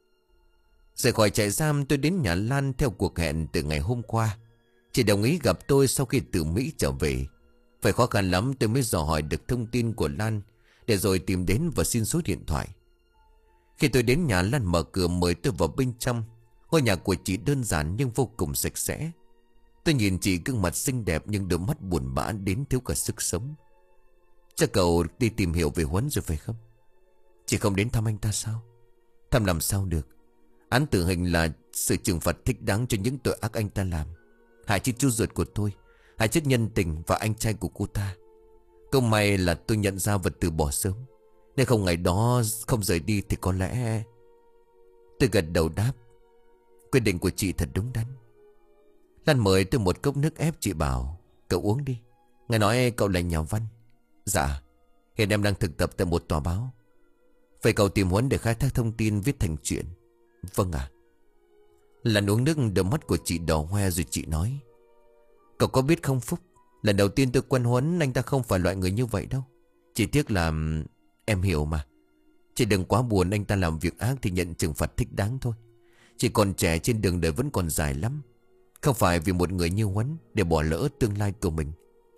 A: Rời khỏi trại giam, tôi đến nhà Lan theo cuộc hẹn từ ngày hôm qua. Chị đồng ý gặp tôi sau khi từ Mỹ trở về. Phải khó khăn lắm tôi mới dò hỏi được thông tin của Lan, để rồi tìm đến và xin số điện thoại. Khi tôi đến nhà Lan mở cửa mời tôi vào bên trong. Ngôi nhà của chị đơn giản nhưng vô cùng sạch sẽ. Tôi nhìn chị gương mặt xinh đẹp nhưng đôi mắt buồn bã đến thiếu cả sức sống. Chắc cậu đi tìm hiểu về Huấn rồi phải không? Chị không đến thăm anh ta sao? Thăm làm sao được? Án tử hình là sự trừng phạt thích đáng cho những tội ác anh ta làm. Hại chết chú ruột của tôi, hại chết nhân tình và anh trai của cô ta. Không may là tôi nhận ra và từ bỏ sớm. Nếu không ngày đó không rời đi thì có lẽ... Tôi gật đầu đáp. Quyết định của chị thật đúng đắn. Lan mời tôi một cốc nước ép, chị bảo cậu uống đi. Nghe nói cậu là nhà văn. Dạ. Hiện em đang thực tập tại một tòa báo. Vậy cậu tìm Huấn để khai thác thông tin viết thành chuyện. Vâng ạ. Lan uống nước, đôi mắt của chị đỏ hoe rồi chị nói. Cậu có biết không Phúc, lần đầu tiên tôi quen Huấn, anh ta không phải loại người như vậy đâu. Chỉ tiếc là... Em hiểu mà. Chị đừng quá buồn, anh ta làm việc ác thì nhận trừng phạt thích đáng thôi. Chị còn trẻ, trên đường đời vẫn còn dài lắm. Không phải vì một người như Huấn để bỏ lỡ tương lai của mình.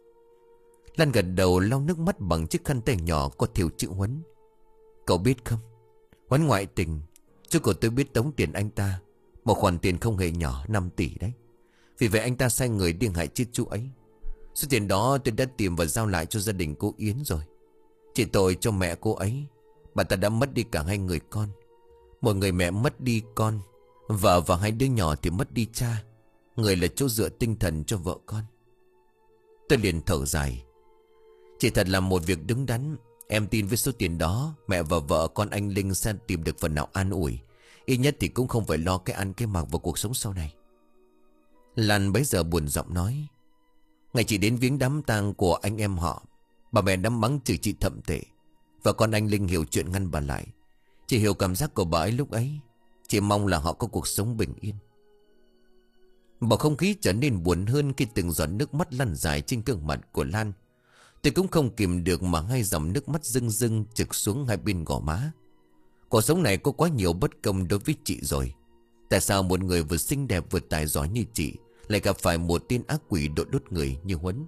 A: Lan gật đầu lau nước mắt bằng chiếc khăn tay nhỏ có thêu chữ Huấn. Cậu biết không, Huấn ngoại tình. Chứ của tôi biết tống tiền anh ta, một khoản tiền không hề nhỏ, năm tỷ đấy. Vì vậy anh ta sai người đi hại chết chú ấy. Số tiền đó tôi đã tìm và giao lại cho gia đình cô Yến rồi. Chỉ tội cho mẹ cô ấy. Bà ta đã mất đi cả hai người con. Một người mẹ mất đi con, vợ và hai đứa nhỏ thì mất đi cha. Người là chỗ dựa tinh thần cho vợ con. Tôi liền thở dài. Chỉ thật là một việc đứng đắn. Em tin với số tiền đó, mẹ và vợ con anh Linh sẽ tìm được phần nào an ủi. Ít nhất thì cũng không phải lo cái ăn cái mặc vào cuộc sống sau này. Lan bấy giờ buồn giọng nói. Ngày chị đến viếng đám tang của anh em họ, bà mẹ đã mắng chửi chị thậm tệ. Và con anh Linh hiểu chuyện ngăn bà lại. Chị hiểu cảm giác của bà ấy lúc ấy. Chị mong là họ có cuộc sống bình yên. Bầu không khí trở nên buồn hơn khi từng giọt nước mắt lăn dài trên gương mặt của Lan. Tôi cũng không kìm được mà hai dòng nước mắt rưng rưng trực xuống hai bên gò má. Cuộc sống này có quá nhiều bất công đối với chị rồi. Tại sao một người vừa xinh đẹp vừa tài giỏi như chị lại gặp phải một tên ác quỷ đội đốt người như Huấn?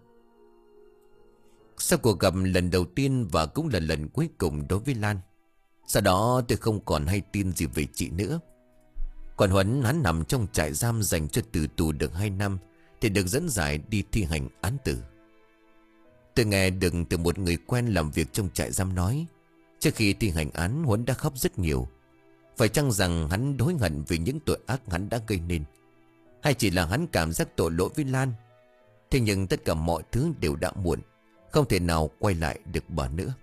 A: Sau cuộc gặp lần đầu tiên và cũng là lần cuối cùng đối với Lan, sau đó tôi không còn hay tin gì về chị nữa. Còn Huấn, hắn nằm trong trại giam dành cho tử tù được hai năm thì được dẫn giải đi thi hành án tử. Tôi nghe được từ một người quen làm việc trong trại giam nói, trước khi thi hành án Huấn đã khóc rất nhiều. Phải chăng rằng hắn hối hận vì những tội ác hắn đã gây nên, hay chỉ là hắn cảm giác tội lỗi với Lan? Thế nhưng tất cả mọi thứ đều đã muộn, không thể nào quay lại được bà nữa.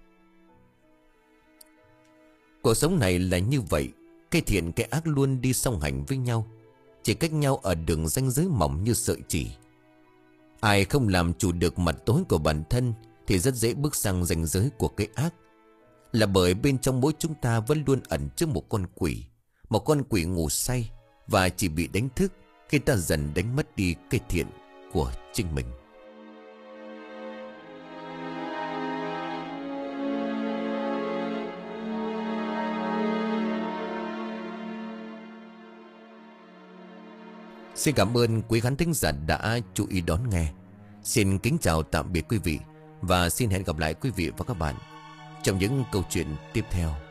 A: Cuộc sống này là như vậy. Cái thiện cái ác luôn đi song hành với nhau, chỉ cách nhau ở đường ranh giới mỏng như sợi chỉ. Ai không làm chủ được mặt tối của bản thân thì rất dễ bước sang ranh giới của cái ác. Là bởi bên trong mỗi chúng ta vẫn luôn ẩn chứa một con quỷ, một con quỷ ngủ say và chỉ bị đánh thức khi ta dần đánh mất đi cái thiện của chính mình. Xin cảm ơn quý khán thính giả đã chú ý đón nghe. Xin kính chào tạm biệt quý vị và xin hẹn gặp lại quý vị và các bạn trong những câu chuyện tiếp theo.